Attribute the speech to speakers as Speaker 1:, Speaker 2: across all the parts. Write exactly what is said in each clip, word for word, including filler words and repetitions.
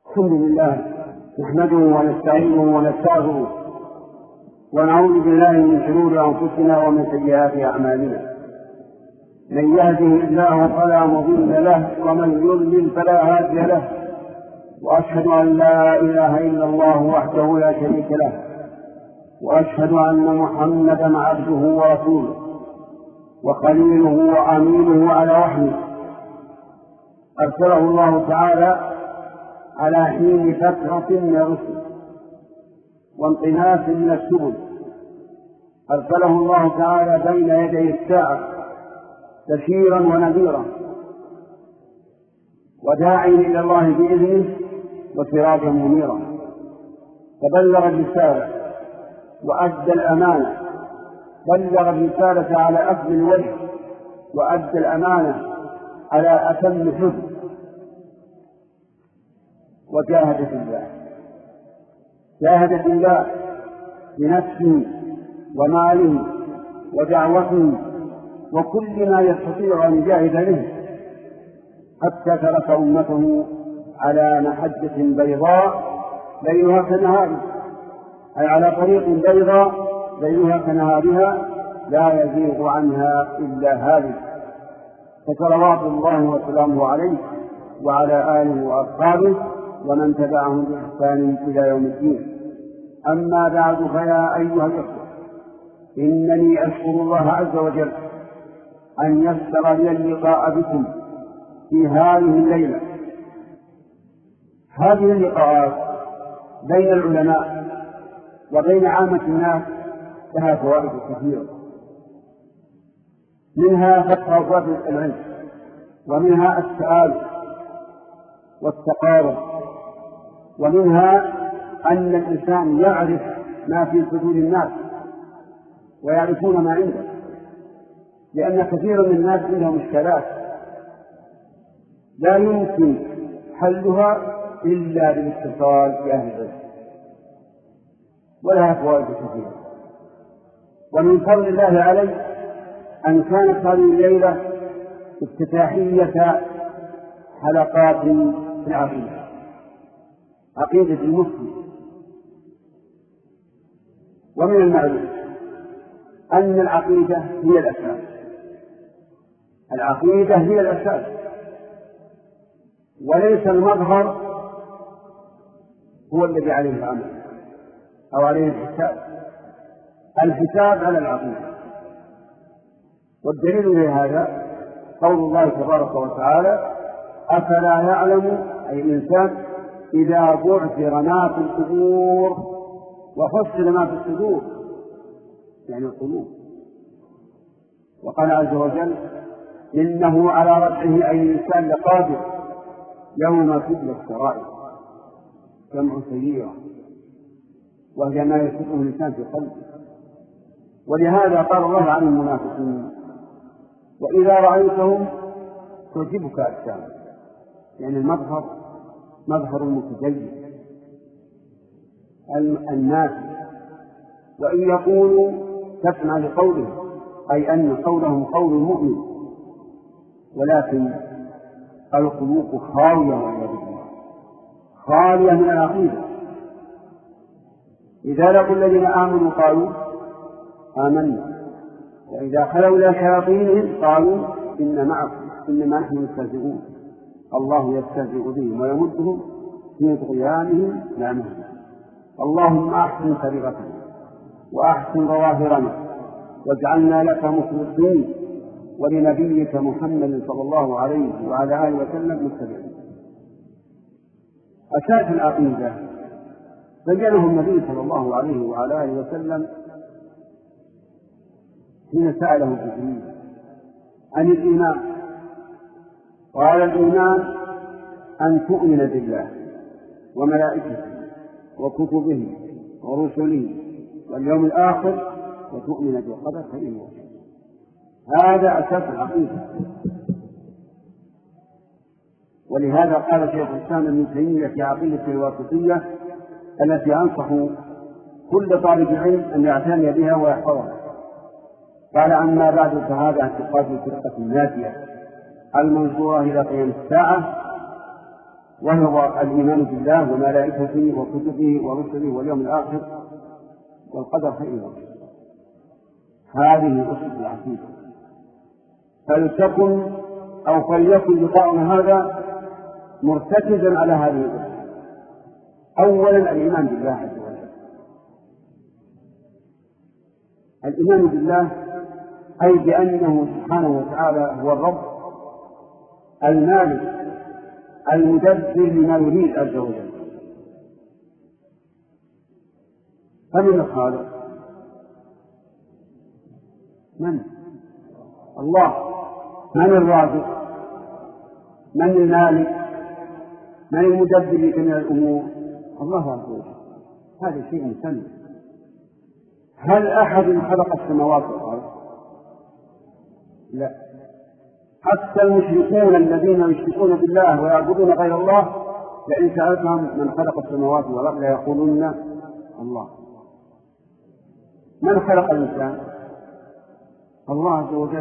Speaker 1: الحمد لله نحمده ونستعينه ونستغفره ونعوذ بالله من شرور أنفسنا ومن سيئات أعمالنا. من يهده الله فلا مضل له ومن يضلل فلا هادي له، وأشهد أن لا إله إلا الله وحده لا شريك له، وأشهد أن محمدا عبده ورسوله وخليله وأمينه على وحيه، أرسله الله تعالى على حين فترة من الرسل وانطلاق من السبل. أرسله الله تعالى بين يدي الساعة بشيرا ونذيرا وداعيا إلى الله بإذنه وسراجا منيرا، فبلغ الرسالة وأدى الأمانة، بلغ الرسالة على أكمل الوجه وأدى الأمانة على أتم حسن، وجاهد في الله جاهد في الله بنفسه وماله ودعوته وكل ما يستطيع أن يجاهد به، حتى ترك أمته على محجة بيضاء ليلها كنهارها، أي على طريق بيضاء ليلها كنهارها لا يزيغ عنها إلا هالك، فصلوات الله وسلامه عليه وعلى آله وأصحابه ومن تبعهم بإحسان إلى يوم الدين. أما بعد، فيا أيها الإخوة، إنني أشكر الله عز وجل أن يسر لي اللقاء بكم في هذه الليلة. هذه اللقاءات بين العلماء وبين عامة الناس لها فوائد كثيرة، منها فتح أبواب العلم، ومنها التآلف والتقارب، ومنها أن الإنسان يعرف ما في صدور الناس ويعرفون ما عنده، لأن كثير من الناس عندهم إشكالات لا يمكن حلها إلا بالاتصال بأهل العلم، ولها فوائد كثيرة. ومن فضل الله علي أن كانت هذه الليلة افتتاحية حلقات في العقيدة، عقيدة المسلم. ومن المعلوم أن العقيدة هي الأساس، العقيدة هي الأساس، وليس المظهر هو الذي عليه العمل أو عليه الحساب، الحساب على العقيدة. والدليل لهذا قول الله تبارك وتعالى: أفلا يعلم أي الإنسان إذا بعثر ما في القبور، وفصل ما في الصدور يعني القلوب. وقال عز وجل: إنه على رفعه أي الإنسان لقادر يوم تبلى السرائر، جمع سيئة، وهي ما يسبه الإنسان في قلبه. ولهذا قال الله عن المنافقين: وإذا رأيتهم تعجبك أجسامهم، يعني المظهر مظهر المتدين الناس، وإن يقولوا تسمع لقولهم، أي أن قولهم قول المؤمن، ولكن القلوب خاوية والعياذ بالله، خالية من العقيدة. إذا لقوا الذين آمنوا قالوا آمنا، وإذا خلوا إلى شياطينهم قالوا إن معكم إنما نحن مستهزئون، الله يستهزئ بهم ويمدهم في طغيانهم يعمهون. اللهم أحسن سريرتنا وأحسن ظواهرنا واجعلنا لك مخلصين ولنبيك محمد صلى الله عليه وعلى آله وسلم متبعين. أساس العقيدة بينه النبي صلى الله عليه وعلى آله وسلم حين سأله جبريل عن الإيمان، قال: الإيمان أن تؤمن بالله وملائكته وكتبه ورسله واليوم الآخر وتؤمن بالقدر خيره وشره. هذا أساس العقيدة. ولهذا قال شيخ الإسلام ابن تيمية في عقيدة الواسطية التي أنصح كل طالب علم أن يعتني بها ويحفظها، قال: أما بعد، فهذا اعتقاد الفرقة الناجية المنصورة إلى قيام الساعة، وهو الإيمان بالله وملائكته وكتبه ورسله واليوم الآخر والقدر خيره وشره. هذه أسس العقيدة. فلتكن أو فليكن لقاؤنا هذا مرتكزا على هذه الأسس. أولا الإيمان بالله عز وجل. الإيمان بالله أي بأنه سبحانه وتعالى هو الرب المالك المدبر لما يريد عز وجل. فمن الخالق؟ من؟ الله. من الرازق؟ من المالك؟ من المدبر لجميع الأمور؟ الله عز وجل. هذا شيء مسلم. هل أحد خلق السماوات والأرض؟ لا. حتى المشركون الذين يشركون بالله ويعبدون غير الله لئن سألتهم من خلق السماوات والأرض ليقولون الله. من خلق الإنسان؟ الله عز وجل.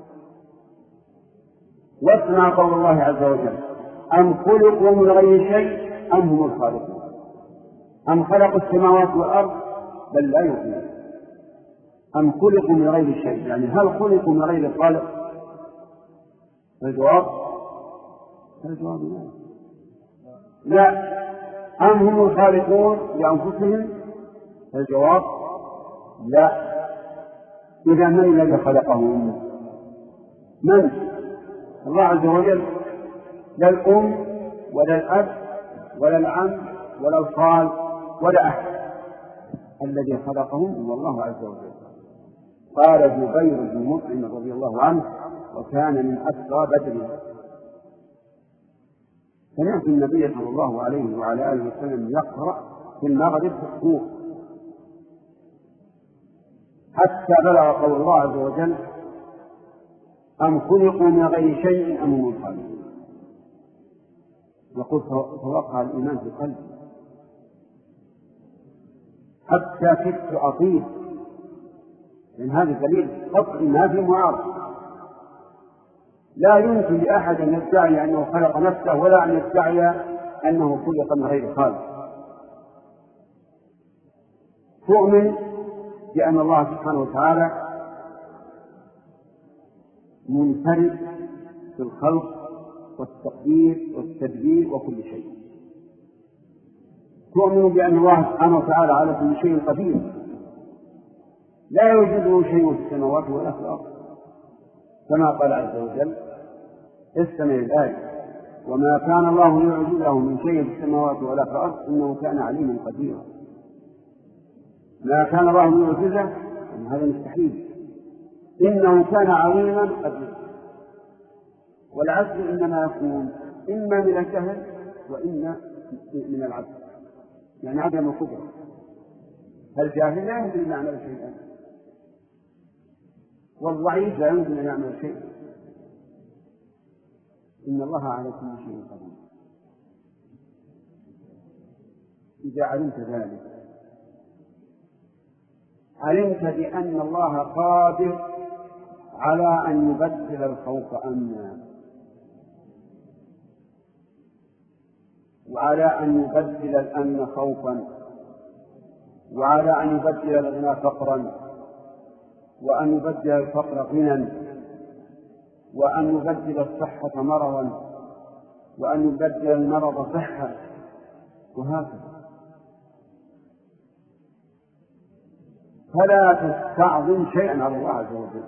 Speaker 1: واسمع قول الله عز وجل: أم خلقوا من غير شيء أم هم الخالقون. أم خلقوا السماوات والأرض بل لا يؤمنون. أم خلقوا من غير شيء، يعني هل خلقوا من غير الخالق؟ الجواب الجواب لا. لا. أم هم الخالقون لأنفسهم؟ الجواب لا. إذا من الذي خلقهم؟ من؟ الله عز وجل. لا الأم ولا الأب ولا العم ولا الخال ولا أحد. الذي خلقهم هو الله عز وجل. قال جبير بن مطعم رضي الله عنه: وكان من أسرى بدر. سمعت النبي صلى الله عليه وعلى آله وسلم يقرأ في المغرب في الصور حتى بلغ قول الله عز وجل: أم خلقوا من غير شيء أم هم الخالقون. يقول توقع الإيمان في قلبي حتى كدت أطير، لأن هذا دليل قطع ما في معارضة. لا يمكن لأحد أن يدعي أنه خلق نفسه ولا أن يدعي أنه خلق من غير خالق. تؤمن بأن الله سبحانه وتعالى منفرد في الخلق والتقدير والتدبير وكل شيء. تؤمن بأن الله سبحانه وتعالى على كل شيء قدير، لا يوجده شيء في السماوات ولا في الأرض، كما قال عز وجل: استمع الآية: وما كان الله ليعجزه من شيء في السماوات ولا في الأرض إنه كان عليما قديرا. ما كان الله ليعجزه هذا مستحيل، إنه كان عليما قديرا. والعجز إنما يكون إما من الجهل وإما من العجز، يعني عدم القدرة. فالجاهل لا يمكن أن يعمل شيئا، والضعيف لا يمكن أن يعمل شيئا. إن الله على كل شيء قدير. إذا علمت ذلك علمت بأن الله قادر على أن يبدل الخوف أمنا، وعلى أن يبدل الأمن خوفا، وعلى أن يبدل الغنى فقرا، وأن يبدل الفقر غنى، وأن يبدل الصحة مرضا، وأن يبدل المرض صحة، وهكذا. فلا تستعظم شيئا على الله عز وجل،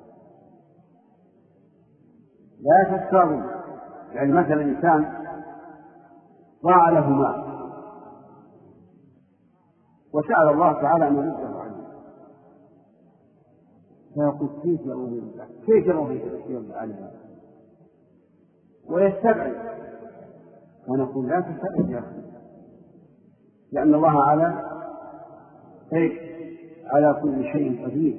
Speaker 1: لا تستعظم. يعني مثلا إنسان ضاع له مال وسأل الله تعالى أن يرده عنه، فيقول: كيف يرضي الله؟ كيف يرضي عنه؟ ويستبعد، ونقول: لا تستبعد يا أخي، لأن الله على شيء على كل شيء قدير.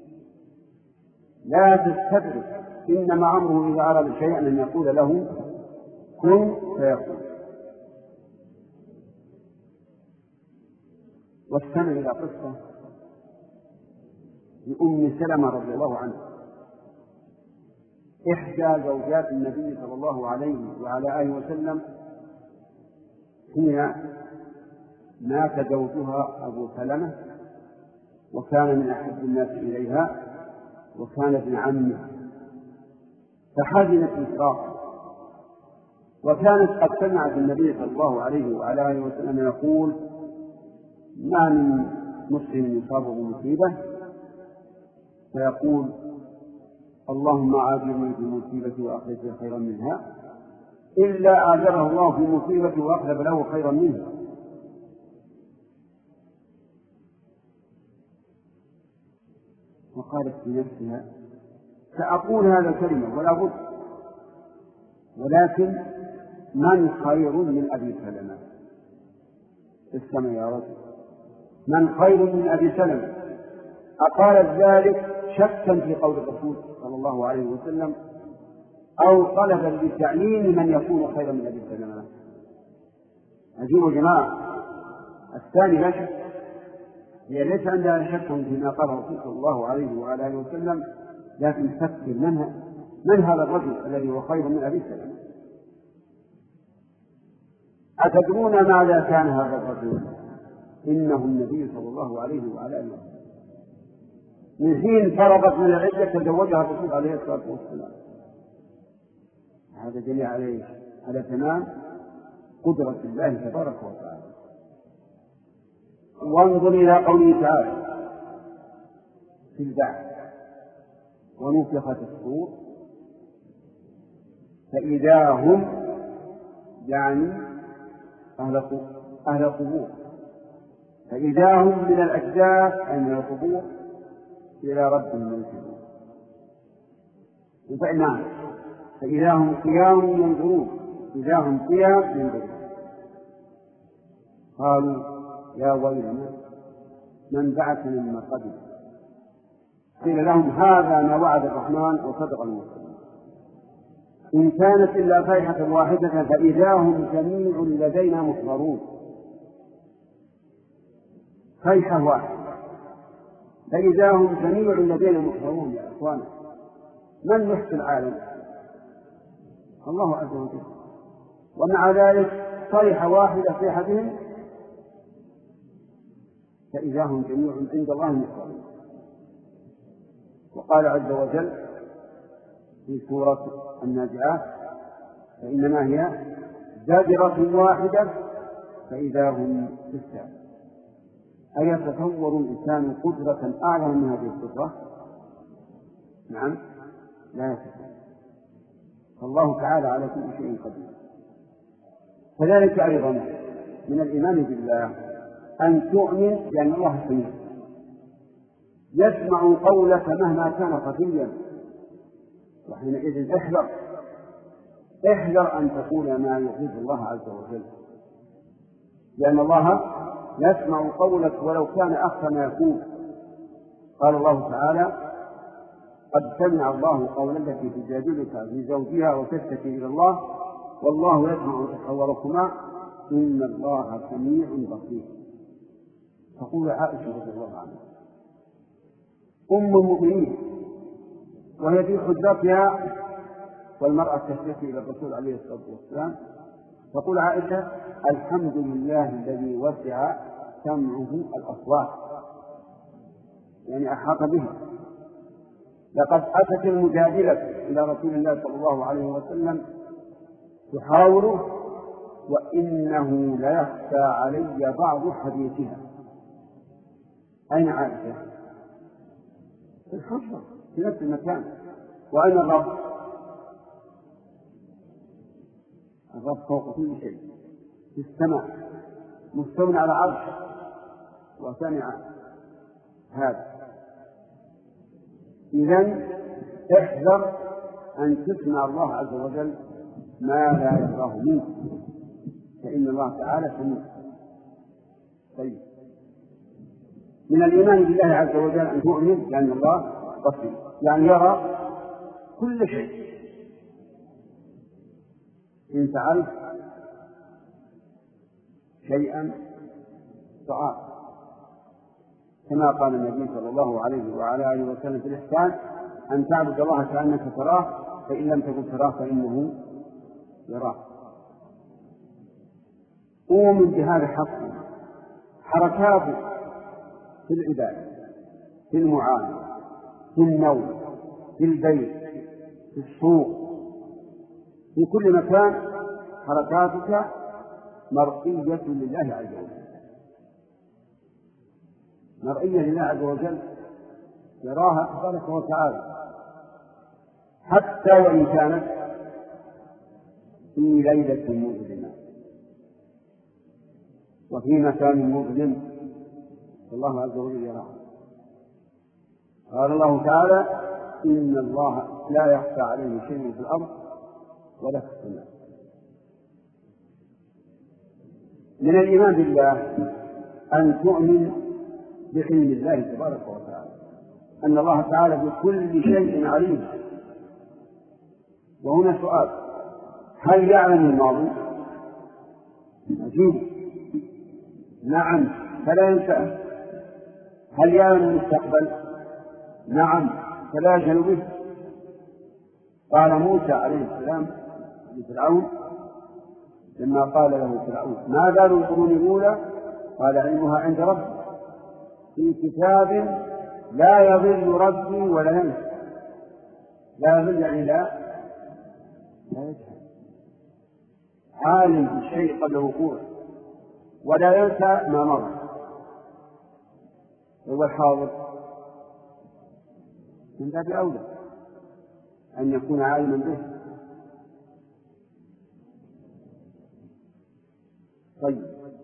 Speaker 1: لا تستبعد، إنما أمره إذا أراد شيئا أن يقول له كن فيكون. واستمع إلى قصة لأم سلمة رضي الله عنها، إحدى زوجات النبي صلى الله عليه وعلى آله وسلم، حين مات زوجها أبو سلمة، وكان من أحب الناس إليها، وكان ابن عمه، فحزنت إسرافا، وكانت قد سمعت النبي صلى الله عليه وعلى آله وسلم يقول: ما من مسلم يصاب بمصيبة فيقول: اللهم عاجلني في مصيبتي وأخلف خيرا منها، إلا آجره الله في مصيبته وأخلف له خيرا منها. وقالت في نفسها: سأقول هذا الكلمة ولا بد، ولكن من خير من أبي سلمة؟ اسمع يا رجل، من خير من أبي سلمة؟ أقالت ذلك شكا في قول الرسول صلى الله عليه وسلم، أو طلبا لتعيين من يكون خيرا من أبي سلمة؟ أجيبوا جماعة، الثاني لا شك، هي ليس عندها شك فيما قال الرسول صلى الله عليه وعلى آله وسلم، لكن تفكر من, من هذا الرجل الذي هو خير من أبي سلمة. أتدرون ماذا كان هذا الرجل؟ إنه النبي صلى الله عليه وعلى آله وسلم. من حين فرضت من العدة تزوجها الرسول عليه الصلاة والسلام. هذا دليل عليه على تمام قدرة الله تبارك وتعالى. وانظر إلى قوله تعالى في البعث: ونفخ في الصور فإذا هم، يعني أهل القبور، فإذا هم من الأجداث أي من القبور إلى ربهم ينسلون. وفعلا فإذا هم قيام ينظرون، إذا هم قيام ينظرون. قالوا: يا ويلنا من بعثنا من قبل. قيل لهم: هذا ما وعد الرحمن وصدق المرسلون، إن كانت إلا صيحة واحدة فإذا هم جميع لدينا محضرون. صيحة واحدة فإذا هم جميع لدينا محضرون. يا إخوانا، من يحكي العالم؟ الله عز وجل. ومع ذلك صيحة واحدة صيحة بهم فإذا هم جميع عند الله محضرون. وقال عز وجل في سورة النازعات: فإنما هي زاجرة واحدة فإذا هم بالساهرة. أيتصور الإنسان قدرة أعظم من هذه القدرة؟ نعم، لا يتصور. فالله تعالى على كل شيء قدير. كذلك أيضا من الإيمان بالله أن تؤمن بأن الله سميع، يسمع قولك مهما كان خفيا، وحينئذ احذر احذر أن تقول ما يغيظ الله عز وجل، لأن الله يسمع قولك ولو كان أخفى ما يكون. قال الله تعالى: قد سمع الله قول التي تجادلك في زوجها وتشتكي إلى الله والله يسمع تحاوركما إن الله سميع بصير. تقول عائشة رضي الله عنها أم المؤمنين وهي في حجرتها والمرأة تشتكي إلى الرسول عليه الصلاة والسلام، تقول عائشة: الحمد لله الذي وسع سمعه الأصوات، يعني أحاط به. لقد أتت المجادلة إلى رسول الله صلى الله عليه وسلم تحاوره وإنه ليخفى علي بعض حديثها. أين عائشة؟ في الحجرة في نفس المكان. وأين الرب؟ الرب فوق كل شيء في السماء مستوٍ على العرش وسمع هذا. إذن احذر أن تسمع الله عز وجل ما لا يرضاه منك، فإن الله تعالى سميع. طيب، من الإيمان بالله عز وجل أن تؤمن بأن الله بصير، يعني يرى كل شيء. إن فعلت شيئا فعال، كما قال النبي صلى الله عليه وعلى آله وسلم في الإحسان: أن تعبد الله كأنك تراه فإن لم تكن تراه فإنه يراه. أؤمن بهذا حقا. حركاته في العبادة، في المعاملة، في النوم، في البيت، في السوق، في كل مكان حركاتك مرئية لله عز وجل، مرئية لله عز وجل يراها تبارك وتعالى، حتى وإن كانت في ليلة مظلمة وفي مكان مظلم الله عز وجل يراها. قال الله تعالى: إن الله لا يخفى عليه شيء في الأرض ولا في السماء. من الإيمان بالله أن تؤمن بعلم الله تبارك وتعالى، أن الله تعالى بكل شيء عليم. وهنا سؤال: هل يعلم الماضي؟ أجيب نعم، فلا ينساه. هل يعلم المستقبل؟ نعم، فلا يجهل به. قال موسى عليه السلام لفرعون لما قال له فرعون: ما بال القرون الأولى؟ قال: علمها عند ربي في كتاب لا يضل ربي ولا ينسى. لا يضل يعني لا لا يجهل، عالم بالشيء قبل وقوعه ولا ينسى ما مر. هو الحاضر من باب أولى أن يكون عالما به. طيب،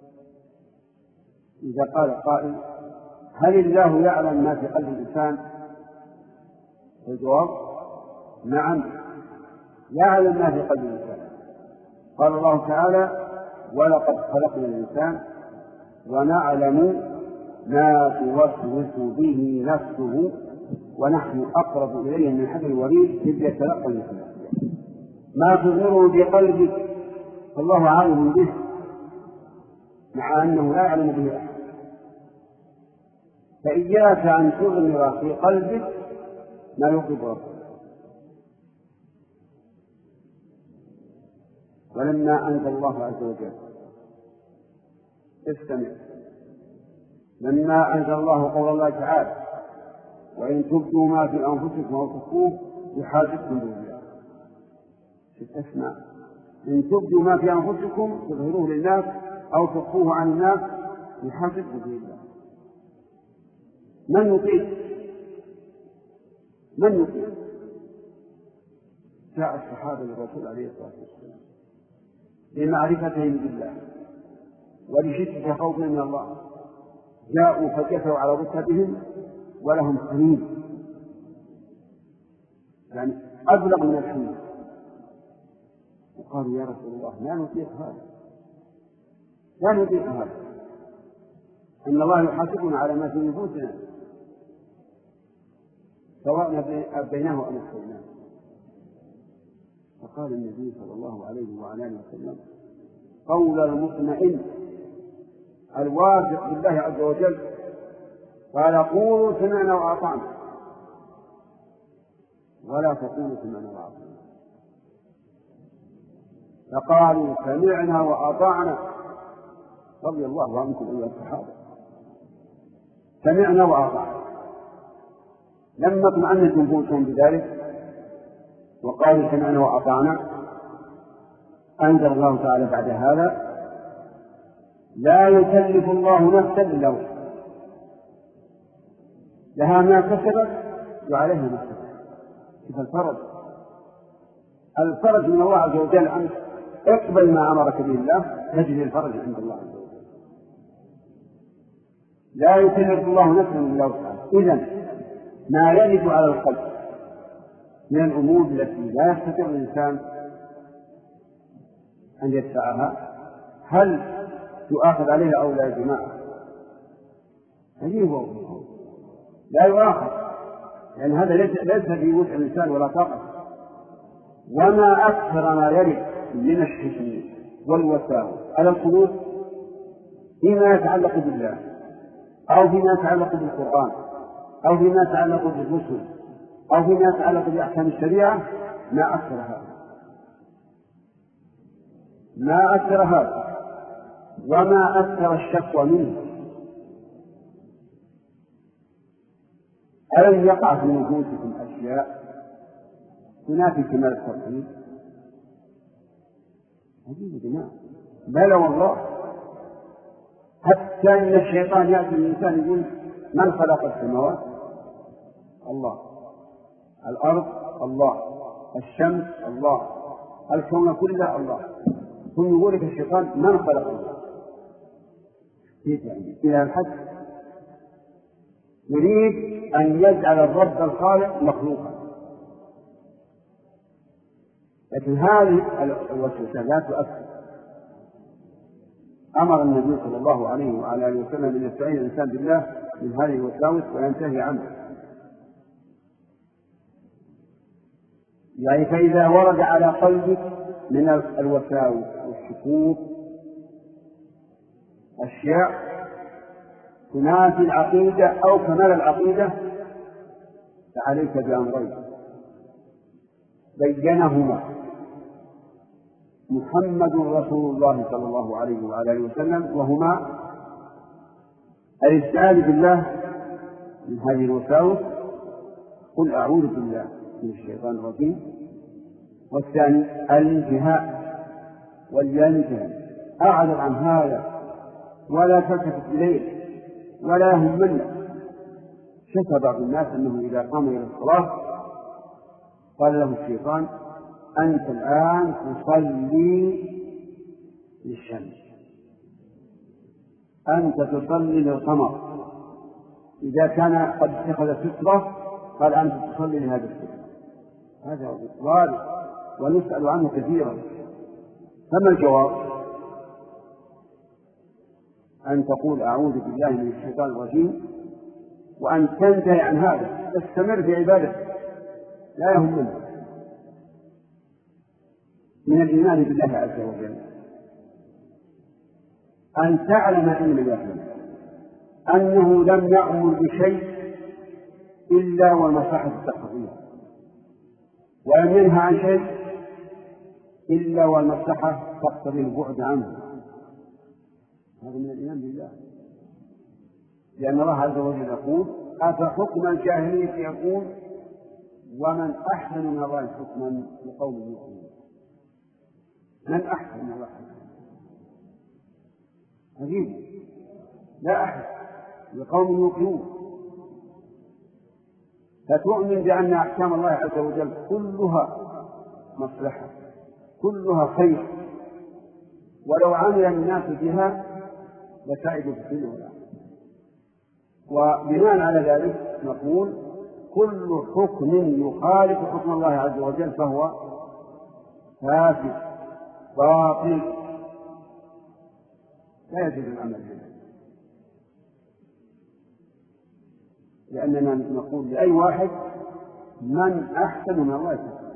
Speaker 1: إذا قال قائل: هل الله يعلم ما في قلب الإنسان؟ الجواب: نعم، يعلم ما في قلب الإنسان. قال الله تعالى: ولقد خلقنا الإنسان ونعلم ما توسوس به نفسه ونحن أقرب إليه من حبل الوريد إذ يتلقى الإنسان ما تظهره بقلبك، فالله عالم به مع أنه لا يعلم به أحد. فإياك أن تغمر في قلبك ما يغضب ربك. ولما أنزل الله عز وجل استمع، لما أنزل الله قول الله تعالى: وإن تبدوا ما في أنفسكم أو تخفوه يحاسبكم به الله. اسمع، إن تبدوا ما في أنفسكم تظهروه للناس أو تخفوه عن الناس يحاسبكم به الله. من يطيق؟ من يطيق؟ جاء الصحابة للرسول عليه الصلاة والسلام لمعرفتهم بالله ولشدة خوفهم من الله، جاءوا فجثوا على ركبهم ولهم حنين، يعني أبلغ من الحنين، وقالوا: يا رسول الله لا نطيق هذا، لا نطيق هذا، إن الله يحاسبنا على ما في نفوسنا سواء أبيناه أم أخفيناه. فقال النبي صلى الله عليه وعلى آله وسلم قول المطمئن الواثق بالله عز وجل: قال: قولوا سمعنا وأطعنا ولا تقولوا سمعنا وأطعنا. فقالوا: سمعنا وأطعنا رضي الله عنكم أيها الصحابة. سمعنا وأطعنا، لما اطمأنت نفوسهم بذلك وقالوا سمعنا وأطعنا أنزل الله تعالى بعد هذا: لا يكلف الله نفسا إلا وسعها، لها ما كسبت وعليها ما كسبت. شوف الفرج، الفرج من الله عز وجل عنك. اقبل ما أمرك به الله تجد الفرج عند الله عز وجل. لا يكلف الله نفسا إلا وسعها. إذن ما يرد على القلب من الأمور التي لا يستطيع الإنسان أن يدفعها، هل يؤاخذ عليها أو لا يا جماعة؟ أجيبه، لا يؤاخذ، لأن هذا ليس في وسع الإنسان ولا طاقة. وما أكثر ما يرد من الشتم والوساوس على القلوب فيما يتعلق بالله أو فيما يتعلق بالقرآن أو فيما يتعلق بالرسل أو فيما يتعلق بأحكام الشريعة، ما أكثر هذا، ما أكثر هذا. وما أكثر الشكوى منه. ألم يقع في نفوسكم أشياء تنافي كمال التوحيد؟ هذه جماعة بلى والله، حتى أن الشيطان يأتي الإنسان يقول من خلق السماوات؟ الله. الأرض الله. الشمس الله. الكون كله الله. ثم يقول لك الشيطان من خلق الله؟ كيف يعني؟ إلى الحد يريد أن يجعل الرب الخالق مخلوقا. لكن هذه الوسوسة لا تؤثر. أمر النبي صلى الله عليه وعلى آله وسلم أن يستعين الإنسان بالله من هذه الوساوس وينتهي عنها. يعني فإذا ورد على قلبك من الوساوس والشكوك أشياء تنافي العقيدة أو كمال العقيدة فعليك بأمرين بينهما محمد رسول الله صلى الله عليه وعلى آله وسلم، وهما الاستعاذة بالله من هذه الوساوس، قل أعوذ بالله من الشيطان الرجيم. والثاني الانتهاء والينتهي، أعرض عن هذا ولا تلتفت إليه ولا يهمنا. شك بعض الناس أنه إذا قام إلى الصلاة قال له الشيطان أنت الآن تصلي للشمس، أنت تصلي للقمر. إذا كان قد اتخذ سترة قال أنت تصلي لهذا السترة. هذا وارد ونسأل عنه كثيرا. فما الجواب؟ أن تقول أعوذ بالله من الشيطان الرجيم وأن تنتهي عن هذا، تستمر في عبادتك لا يهمنا. من الإيمان بالله عز وجل أن تعلم علم اليقين أنه لم يأمر بشيء إلا والمصلحة تقتضيه، ولم ينهى عن شيء إلا والمصلحة تقتضي البعد عنه. هذا من الإيمان بالله، لأن الله عز وجل يقول أفحكم الجاهلية يقول ومن أحسن من الله حكما لقوم يؤمنون. من أحسن من الله حكما؟ عجيب، لا أحد، لقوم يؤمنون. فتؤمن بأن أحكام الله عز وجل كلها مصلحة، كلها خير، ولو عمل الناس بها لسعدوا في الدنيا والآخرة. وبناء على ذلك نقول كل حكم يخالف حكم الله عز وجل فهو فاسد باطل لا يجوز العمل به، لأننا نقول لأي واحد من أحسن من الله تعالى،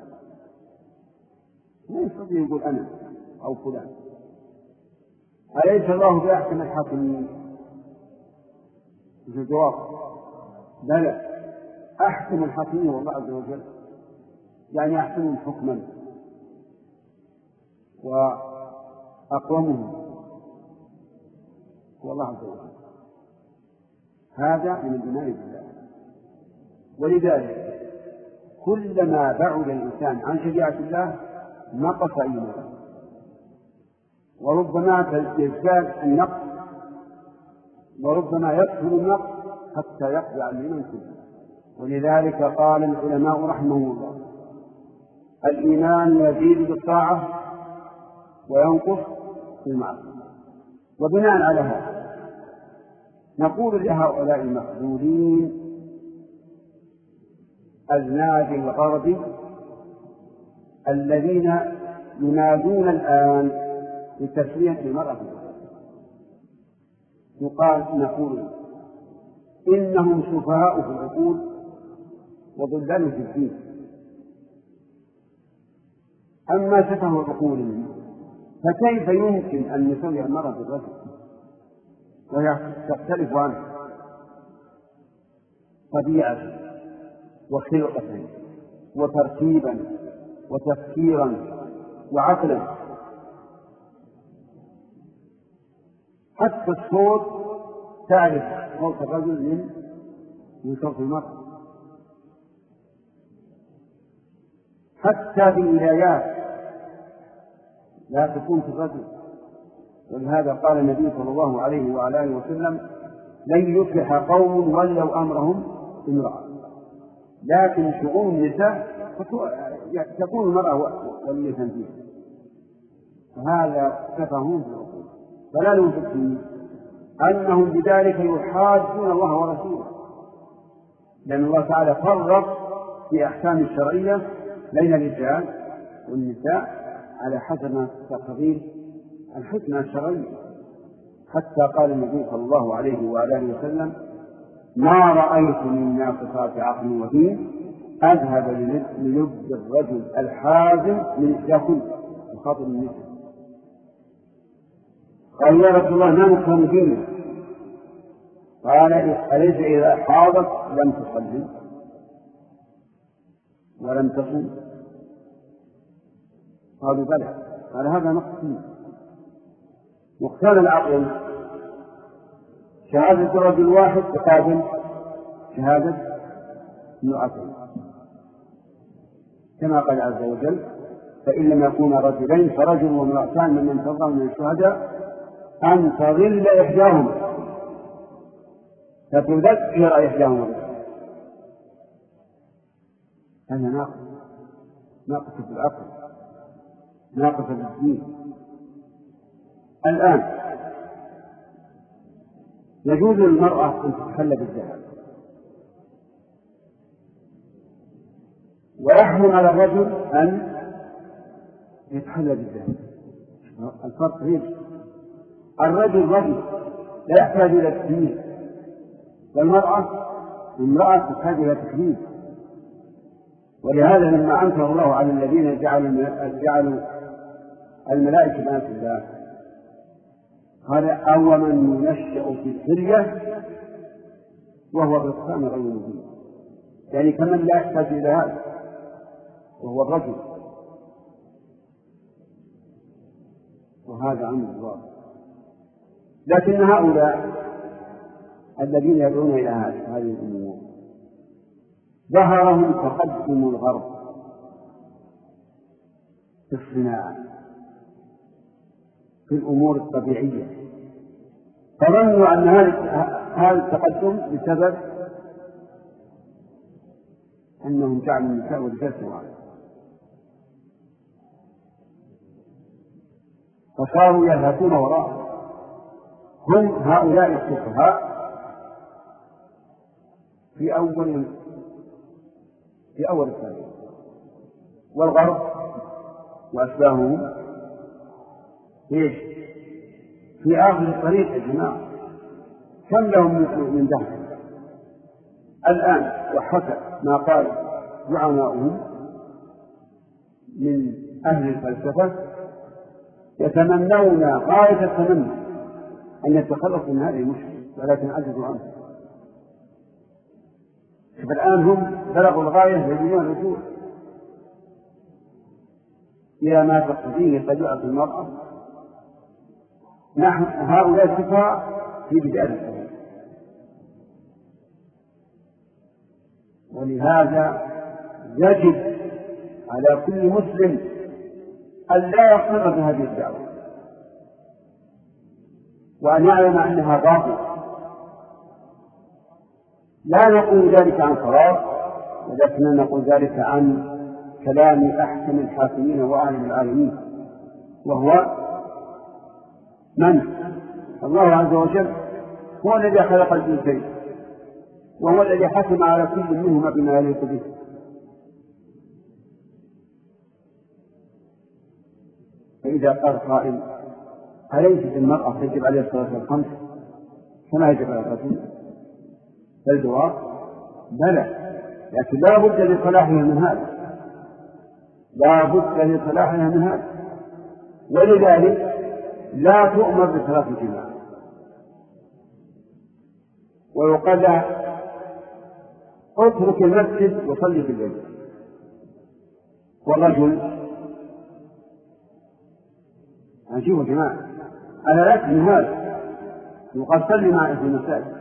Speaker 1: لا يستطيع يقول أنا أو فلان. أليس الله بأحسن الحاكمين؟ الجواب بلى، أحسن الحاكمين والله عز وجل، يعني أحسنهم حكما وأقومهم هو الله عز وجل. هذا من الإيمان بالله. ولذلك كلما بعد الإنسان عن شريعة الله نقص إيمانه، وربما يزداد النقص، وربما يكثر النقص حتى يقضي على الإيمان كله. ولذلك قال العلماء رحمهم الله الإيمان يزيد بالطاعة وينقص بالمعصية. وبناء على هذا نقول لهؤلاء المخذولين النادي الغربي الذين ينادون الآن بتسمية المرأة، يقال نقول إنهم سفهاء في العقول وضلال في الدين. أما سفه عقولهم فكيف يمكن أن يسوي المرأة بالرجل وهي تختلف عنه طبيعة وخلقة وترتيبا وتفكيرا وعقلا؟ حتى الصوت تعرف صوت الرجل من من صوت المرأة، حتى في الولايات لا تكون في الرجل. ولهذا قال النبي صلى الله عليه وعلى آله وسلم: لن يفلح قوم ولوا أمرهم امرأة. لكن شؤون النساء تكون المرأة ولية فيها، فهذا تفهم في العقول. فلا ننفق فيه أنهم بذلك يحادون الله ورسوله، لأن الله تعالى فرق في أحكام الشرعية بين الرجال والنساء على حسب ما تقتضيه الحكمة الشرعية. حتى قال النبي صلى الله عليه وآله وسلم: ما رأيت من ناقصات عقل ودين أذهب للب الرجل الحازم من إحداكم بخاطر النساء. قال: يا رسول الله ما نفهم دينه؟ قال: أليس إذا حاضت لم تصلي ولم تصم؟ قالوا: بلى. قال: هذا نقص فيه. نقصان العقل شهادة الرجل واحد تقابل شهادة امرأتين، كما قال عز وجل: فإن لم يكونا رجلين فرجل وامرأتان ممن ترضون من الشهداء أن تضل إحداهما فتذكر إحداهما. هذا ناقص، ناقص في العقل، ناقص في الدين. الآن يجوز للمرأة أن تتخلى بالذهب، ويحرم على الرجل أن يتخلى بالذهب. الفرق هيك: الرجل رجل لا يحتاج إلى تكليف، والمرأة امرأة تحتاج إلى تكليف. ولهذا لما أنكر الله على الذين جعلوا الملائكة بنات الله قال: أو من ينشأ في الحلية وهو بالإحسان غير مبين، يعني كمن لا يحتاج إلى هذا وهو الرجل. وهذا أمر الله. لكن هؤلاء الذين يدعون إلى هذه الأمور ظهرهم تقدم الغرب في الصناعة في الأمور الطبيعية، فظنوا أن هذا التقدم بسبب أنهم جعلوا النساء والرجال سواء، فصاروا يذهبون وراءهم. هم هؤلاء السفهاء في أول في أول التاريخ، والغرب وأشباههم إيش في آخر الطريق. يا جماعة كم لهم من دهر الآن، وحسب ما قال زعماؤهم من أهل الفلسفة يتمنون غاية التمني أن يتخلصوا من هذه المشكلة، ولكن عجزوا عنها. فالآن هم بلغوا الغاية يريدون الرجوع إلى ما تقتضيه طبيعة المرأة. نحن هؤلاء السفهاء في بداية الحياة، ولهذا يجب على كل مسلم أن لا يقر بهذه الدعوة، وأن يعلم أنها باطلة. لا نقول ذلك عن فراغ، ولكننا نقول ذلك عن كلام أحسن الحاكمين وأعلم العالمين، وهو من؟ الله عز وجل. هو الذي خلق الجنسين، وهو الذي حكم على كل منهما بما يليق به. فإذا قال قائل: أليست المرأة تجب عليها الصلاة الخمس كما يجب على الرجل؟ فالجواب: بلى، لكن لا بد لصلاحها من هذا، لا بد لصلاحها من هذا، ولذلك لا تؤمر بصلاة الجماعة، ويقال لها: اترك المسجد وصلي في الليل. والرجل عجيب يا جماعة، أنا لا من هذا، وقد صلي معي في المساجد،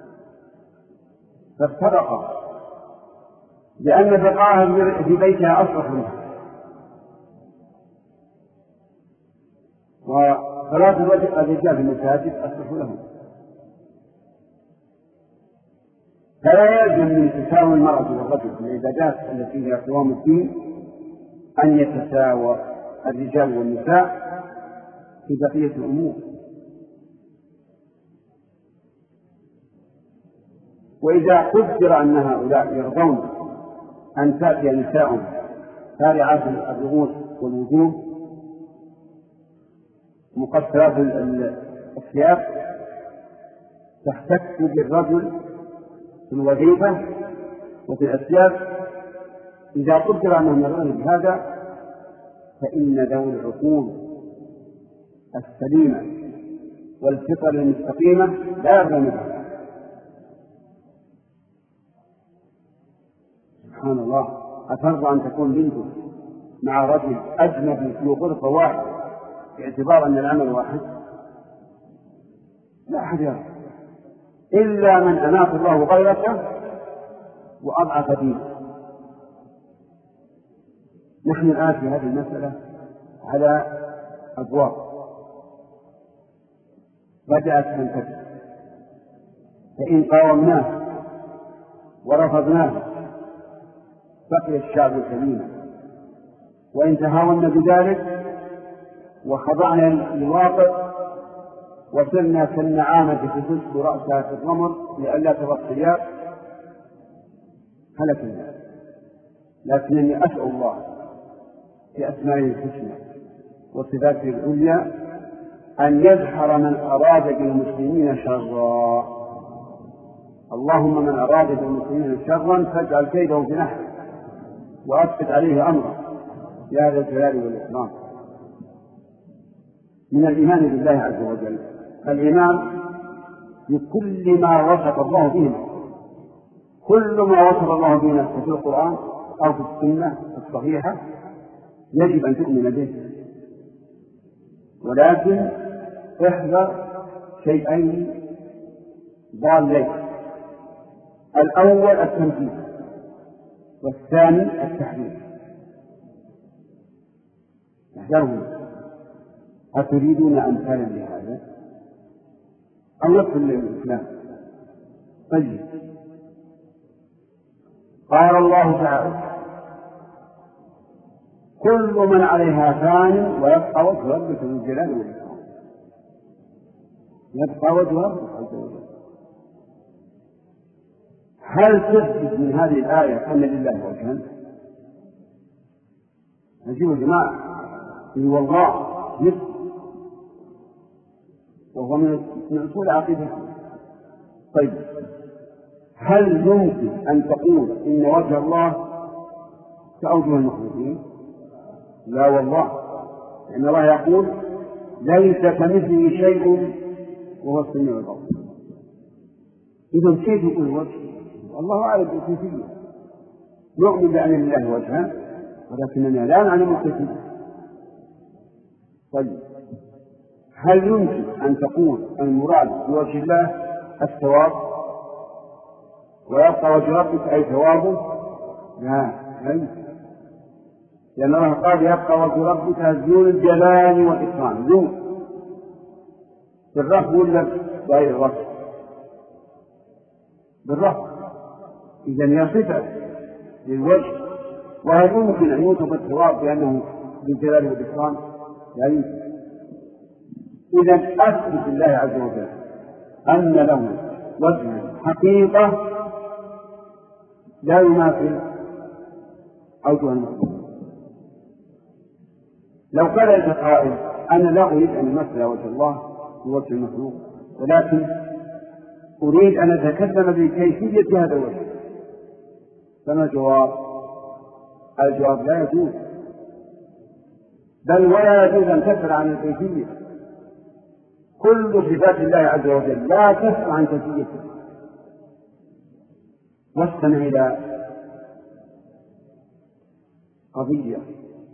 Speaker 1: فافترقا لأن بقاءها في بيتها أصلح منها، وصلاة الرجال في المساجد أصلح لهم. فلا يلزم من تساوي المرأة والرجل في العبادات التي هي قوام الدين أن يتساوى الرجال والنساء في بقية الأمور. وإذا قدر أن هؤلاء يرضون أن تأتي نساء فارعات الرؤوس والوجوه مقصرات الثياب تحتك بالرجل في الوظيفة وفي الأثياب، إذا قدر أنهم يرون بهذا فإن ذوي العقول السليمة والفطر المستقيمة لا يرون بها. سبحان الله، أترضى أن تكون بنتك مع رجل أجنبي في غرفة واحدة باعتبار أن العمل واحد؟ لا أحد يرى إلا من أناط الله غيرته وأضعف دينه. نحن الآن في هذه المسألة على أبواب بدأت تنتهي، فإن قاومناه ورفضناه بقي الشعب سليما، وإن تهاونا بذلك وخضعنا للواقع وصرنا كالنعامة تدس رأسها في الرمل لئلا ترى الثياب هلك الناس. لكنني أسأل الله بأسمائه الحسنى وصفاته العليا أن يزحر من أراد بالمسلمين شرا. اللهم من أراد بالمسلمين شرا فاجعل كيده في نحره وأسقط عليه أمره يا ذا الجلال والإكرام. من الإيمان بالله عز وجل الإيمان بكل ما وصف الله به نفسه. كل ما وصف الله به نفسه في القرآن أو في السنة الصحيحة يجب أن تؤمن به، ولكن احذر شيئين ضالين: الأول التنفيذ، والثاني التحريف. احذرهم. أتريدون أمثالا لهذا؟ أوصل للإسلام. طيب، قال الله تعالى: كل من عليها فان ويبقى وجه ربك ذو الجلال والإكرام. يبقى وجه ربك عز وجل. هل تثبت من هذه الآية أن لله وجها؟ نجيب يا جماعة إن والله مثل، وهو من أصول عقيدتنا. طيب، هل يمكن أن تقول إن وجه الله كأوجه المخلوقين؟ لا والله، لأن الله يقول: ليس كمثله شيء وهو السميع البصير. إذا كيف يكون وجه؟ الله أعلم بالكيفية. نؤمن بأن لله وجها ولكننا لا نعلم الكيفية. طيب، هل يمكن أن تقول المراد بوجه الله الثواب ويبقى وجه ربك أي ثوابه؟ لا، لا يمكن، لأن الله قال: يبقى وجه ربك ذو الجلال والإكرام. ذو بالرفع ولا غير الرفع؟ بالرفع. إذن هي صفة للوجه، وهل يمكن أن يوصف الثواب بأنه ذو الجلال والإكرام؟ لا يمكن. إذن أثبت الله عز وجل أن له وجه حقيقة لا يماثل أوجه المخلوق. لو قال لك قائل: أنا لا أريد أن يمثل وجه الله بوجه المخلوق، ولكن أريد أن أتكلم بكيفية هذا الوجه، فما الجواب؟ الجواب: لا يجوز، بل ولا يجوز أن تسأل عن الكيفية. كل صفات الله عز وجل لا تسأل عن كيفيته. واستمع إلى قضية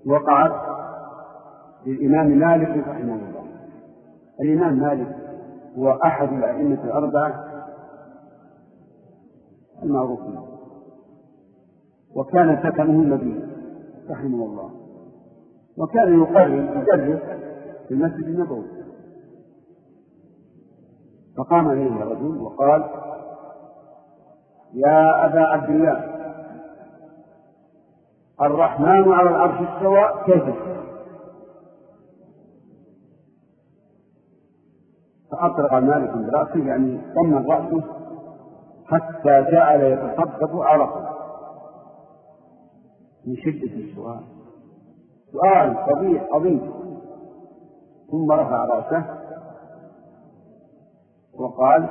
Speaker 1: وقعت للإمام مالك رحمه الله. الإمام مالك هو أحد الأئمة الأربعة المعروفين، وكان سكنه المدينة رحمه الله، وكان يقرر يدرس في المسجد النبوي. فقام إليه رجل وقال: يا أبا عبد الله، الرحمن على العرش استوى، كيف استوى؟ فأطرق مالك برأسه، يعني طمن رأسه حتى جعل يتصدق عرقه من شدة السؤال. سؤال طبيعي عظيم. ثم رفع رأسه وقال: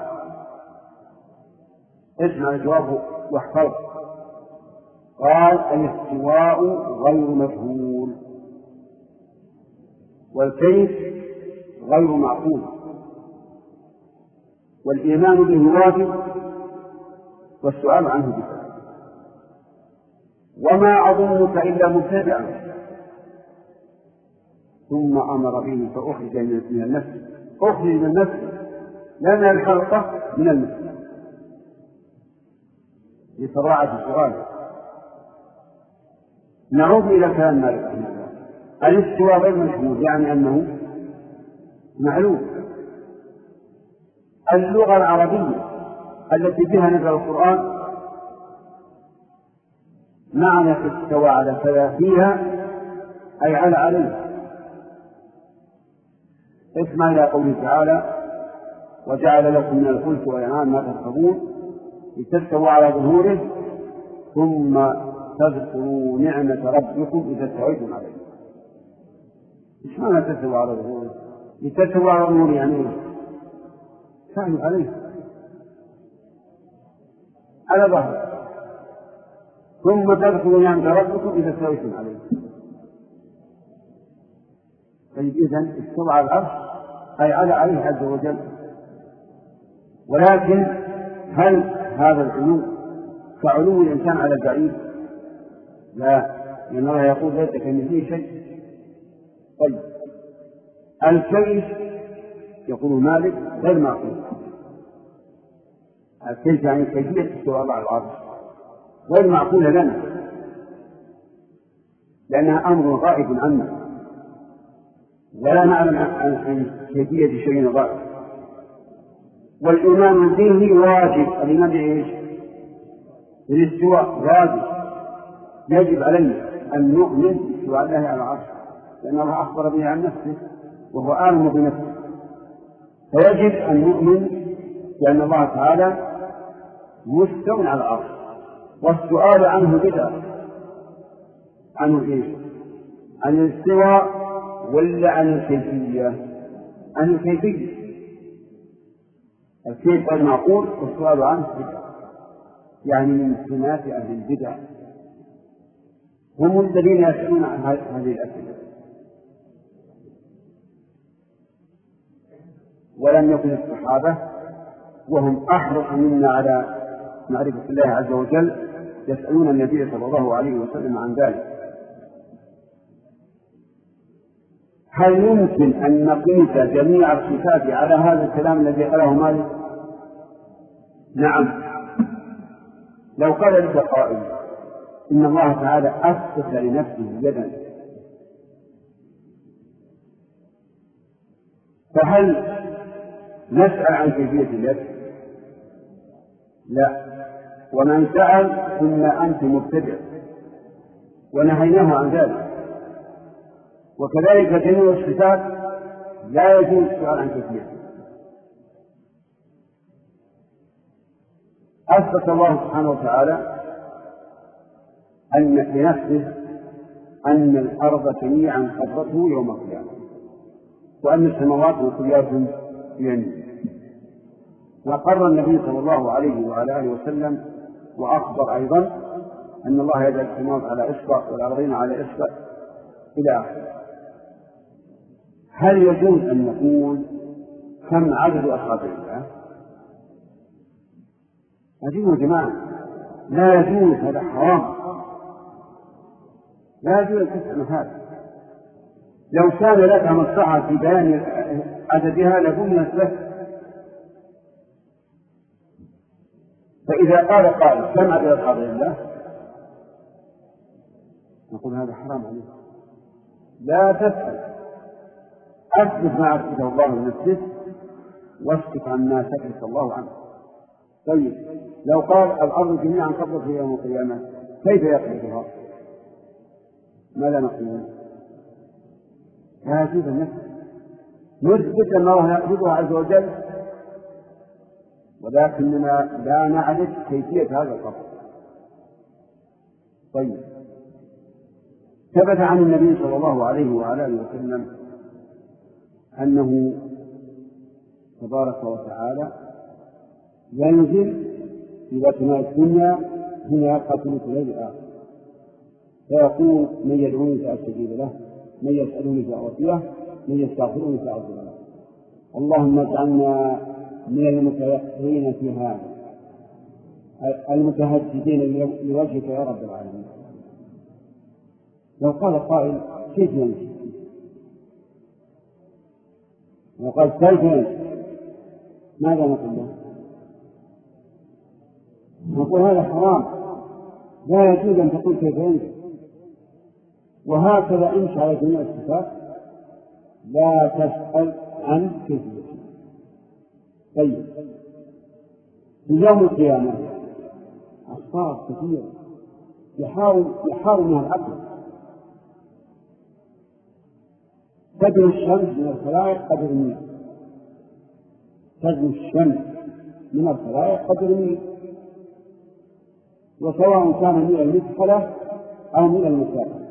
Speaker 1: اسمع الجواب واحفظ. قال: الاستواء غير مجهول، والكيف غير معقول، والإيمان به واجب، والسؤال عنه بدعة، وما أظنك إلا مبتدعا. ثم أمر به فأخرج من النفس، أخرج من النفس لا من الحلقة، من النفس، لصراعة السؤال. نعود إلى كلام مالك رحمه الله. الاستواء غير مجهول، يعني أنه معلوم. اللغة العربية التي بها نزل القرآن معنى استوى على كذا فيها أي على عليه. اسمع إلى قوله تعالى: وجعل لكم من الفلك والأنعام ما تركبون لتستووا على ظهوره ثم تذكروا نعمة ربكم إذا استويتم عليه. إيش معنى تستووا على ظهوره؟ لتستووا على ظهوره يعني تعمل عليه على ظهره، ثم تذكروا نعمة ربكم إذا استويتم عليه. طيب إذن استوى على العرش أي على عليه عز وجل. ولكن هل هذا العلو كعلو الإنسان على البعيد؟ لا، لأن الله يقول: ليس كمثله شيء. طيب الكيف يقول مالك غير معقول. الكيف يعني كيفية استواء على العرش غير معقولة لنا، لأنها أمر غائب عنا، ولا نعلم عن كيفية شيء غائب. والإيمان به واجب. الإيمان بإيش؟ بالاستواء واجب، يجب علينا أن نؤمن باستواء الله على العرش، لأن الله أخبر به عن نفسه وهو أعلم بنفسه. فيجب أن نؤمن بأن الله تعالى مستوى على العرش، والسؤال عنه بدعة. عنه إيش؟ عن الاستواء ولا عن الكيفية؟ عن الكيفية. الكيف غير معقول والسؤال عنه بدعة، يعني من سمات أهل البدع. هم الذين يسألون عن هذه الأسئلة. ولم يكن الصحابة وهم أحرص منا على معرفة الله عز وجل يسألون النبي صلى الله عليه وسلم عن ذلك. هل يمكن أن نقيس جميع الصفات على هذا الكلام الذي قاله مالك؟ نعم. لو قال لك قائل إن الله تعالى أثبت لنفسه يدا، فهل نسأل عن كيفية اليد؟ لا. ومن سأل إن أنت مبتدع، ونهيناه عن ذلك. وكذلك جميع الصفات لا يجوز السؤال عن كيفيته. أثبت الله سبحانه وتعالى أن لنفسه أن الأرض جميعا قبضته يوم القيامة، وأن السماوات مطويات بيمينه. وقر النبي صلى الله عليه وعلى آله وسلم وأخبر أيضا أن الله يجعل السماوات على إصبع والأرضين على إصبع إلى آخره. هل يجوز أن نقول كم عدد أصابع الله؟ أجيبوا يا جماعة، لا يجوز، هذا حرام، لا يجوز أن تفعل هذا. لو كان لك مصلحة في بيان عددها لكنت لك فإذا قال قائل كم عدد الحاضر لله؟ نقول هذا حرام عليك، لا تسأل، أثبت ما أثبته الله لنفسه واسكت عما سكت الله عنه. طيب لو قال الأرض جميعا قبضت في يوم القيامة كيف يقبضها؟ ماذا نقول؟ هذه النفس نثبت أن الله يقبضها عز وجل، ولكننا لا نعرف كيفية هذا القبض. طيب ثبت عن النبي صلى الله عليه وعلى آله وسلم أنه تبارك وتعالى ينزل إلى سماء الدنيا هنا قتل الليل الآخر، فيقول من يدعوني فأستجيب له، من يسألني فأعطيه، من يستغفرني فأغفر له. اللهم اجعلنا من المتيقظين في هذا المتهجدين لوجهك يا رب العالمين. لو قال قائل كيف ينزل؟ لو قال كيف ينزل ماذا نقول له؟ نقول هذا حرام، لا يجوز أن تقول كيف ينزل. وهكذا امشي على جميع الصفات، لا تسأل عن كيفية. طيب في يوم القيامة أخطاء كثيرة يحاول يحاول منها العقل. تدنو الشمس من الخلائق قدر ميل، تدنو الشمس من الخلائق قدر ميل، وسواء كان من المدخلة أو من المسافة.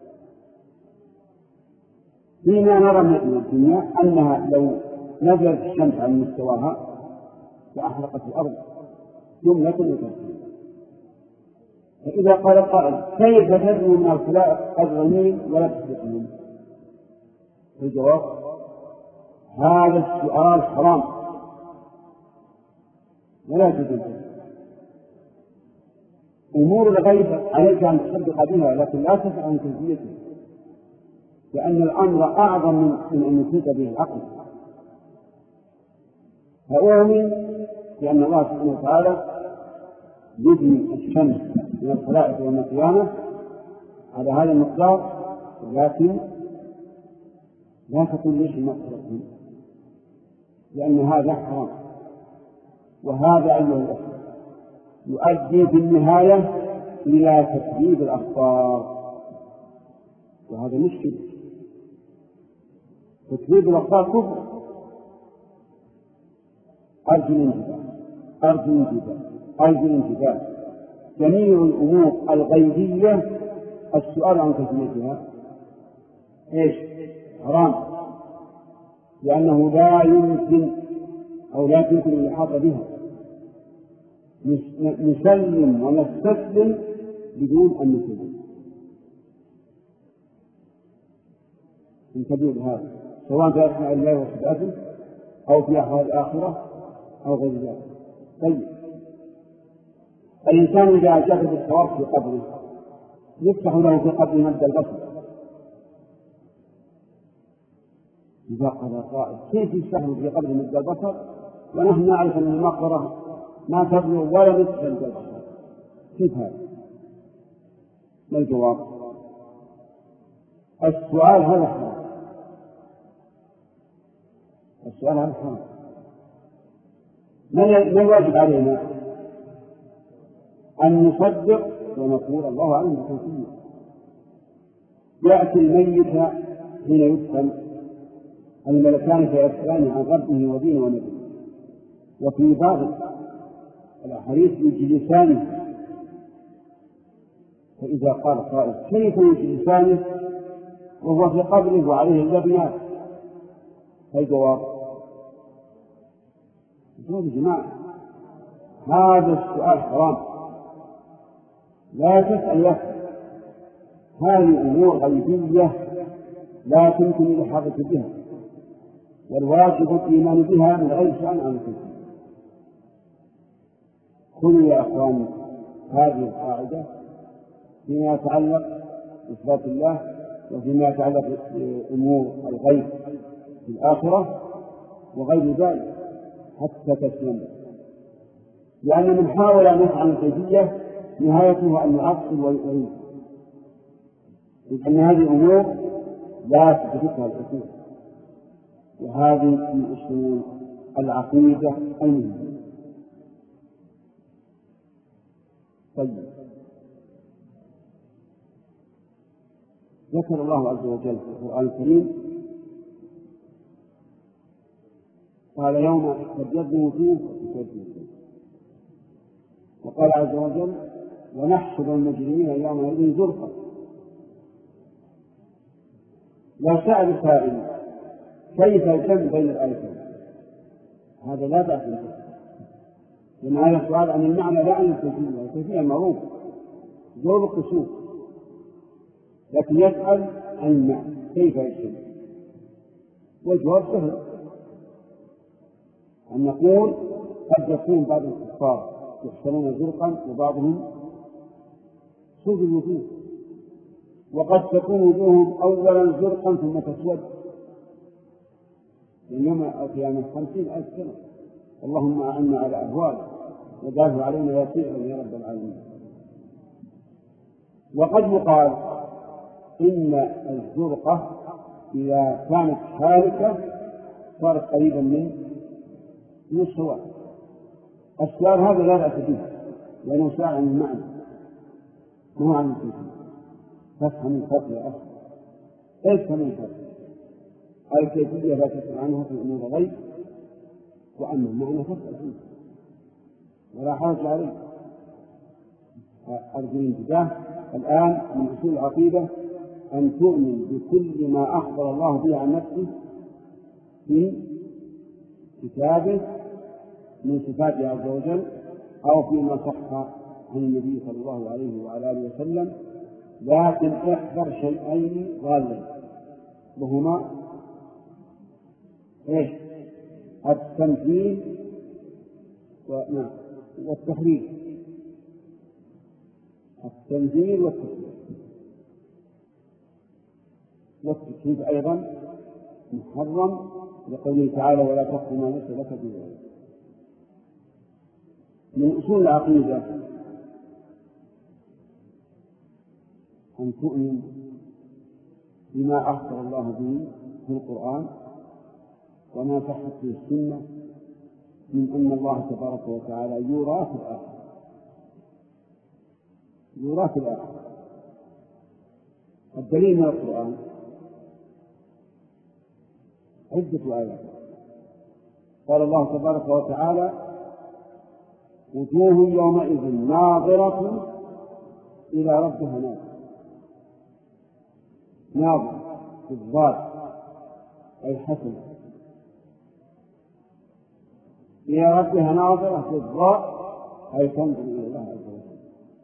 Speaker 1: فيما نرى من الدنيا أنها لو نزلت الشمس عن مستواها لأحرقت الأرض جملة وتفصيلا. فإذا قال قائل كيف تدنو من الخلائق قدر ميل ولا تسبق منه؟ الجواب هذا السؤال حرام ولا تجوز. أمور الغيب عليك أن تصدق بها لكن لا تسأل عن كيفيته، لأن الأمر أعظم من أن يفيد به العقل. فأؤمن بأن الله سبحانه وتعالى يبني الشمس من الخلائق يوم القيامة على هذا المقدار، لكن لا تقول ليش ما تقول، لأن هذا حرام. وهذا أيها الأخوة يؤدي في النهاية إلى تكذيب الأخبار، وهذا مشكلة. تكذيب الأخبار كفر. أرجو الانتباه، أرجو الانتباه، أرجو الانتباه. جميع الأمور الغيبية السؤال عن كيفيتها إيش؟ حرام، لأنه لا يمكن أو لا يمكن الإحاطة بها. نسلم ونستسلم بدون أن نسلم. انتبهوا بهذا، سواء في أسماء الله وصفاته أو في أحوال الآخرة أو غير ذلك. طيب الإنسان إذا جاء بالصواب في قبره يفتح له في قبره مد البصر. إذا قال قائل كيف يفتح في قبره مد البصر ونحن نعرف أن المقبرة ما تبلغ ولا نصف مد البصر؟ كيف هذا؟ ما الجواب؟ السؤال هذا حرام، السؤال هذا حرام. ما الواجب علينا؟ أن نصدق ونقول الله أعلم بكيفية. يأتي الميت حين يدفن الملكان فيسألان عن ربه ودينه ونبيه، وفي بعض الأحاديث يجلسانه. فإذا قال قائل كيف يجلسانه وهو في قبره وعليه اللبنات؟ الجواب يا جماعة هذا السؤال حرام، لا تسأل يسأل. هذه أمور غيبية لا تمكن الإحاطة بها، والواجب الإيمان بها من غير شأن عن الكفر. خذوا يا أخوان هذه القاعدة فيما يتعلق بصفات الله وفيما يتعلق بأمور الغيب في الآخرة وغير ذلك حتى تسلم. لأن من حاول أن يفعل الكيفية نهايته أن يعطل ويعيد، لأن هذه الأمور لا تدركها الأصول، وهذه من أصول العقيدة المهمة. طيب، ذكر الله عز وجل في القرآن الكريم قال يوم تبيض وجوه وتسود وجوه، وقال عز وجل ونحشر المجرمين يومئذ زرقا. لو سأل سائل كيف الجمع بين الآيتين، هذا لا بأس به، لأن هذا السؤال عن المعنى لا عن الكيفية، الكيفية معروف زرق وسوق، لكن يسأل عن المعنى كيف الجمع، والجواب سهل أن نقول قد يكون بعض الكفار يحسنون زرقا وبعضهم سود الوجوه، وقد تكون وجوههم أولا زرقا ثم تسود، إنما القيامة خمسين ألف سنة، اللهم أعنا على أهوال وجعله علينا يسيرا يا رب العالمين. وقد يقال إن الزرقة إذا كانت حالكة صارت قريبا من من السواء. السؤال هذا لا بأس به لأنه سأل عن المعنى مو عن الكيفية. تفهم الفرق يا أخي، افهم الفرق. الكيفية لا تسأل عنها في أمور الغيب، وأما المعنى فاسأل فيه ولا حرج عليه. أرجو الانتباه الآن من أصول العقيدة أن تؤمن بكل ما أخبر الله به عن نفسه في كتابه من صفاته عز وجل أو فيما صح عن النبي صلى الله عليه وعلى آله وسلم، لكن احذر شيئين غالبا، وهما ايش؟ التمثيل والتحريف. التنزيل والتحريف والتكذيب أيضا محرم لقوله تعالى ولا تقف ما ليس لك به علم. من أصول العقيدة أن تؤمن بما أخبر الله به في القرآن وما صحت في السنة من أن الله تبارك وتعالى يرى في الآخرة، يرى في الآخرة. الدليل من القرآن عدة آيات. قال الله تبارك وتعالى وجوه يومئذ ناظرة إلى ربها ناظرة، ناظرة في الذات أي حسنة، إلى ربها ناظرة في الذات أي تنظر إلى الله عز وجل،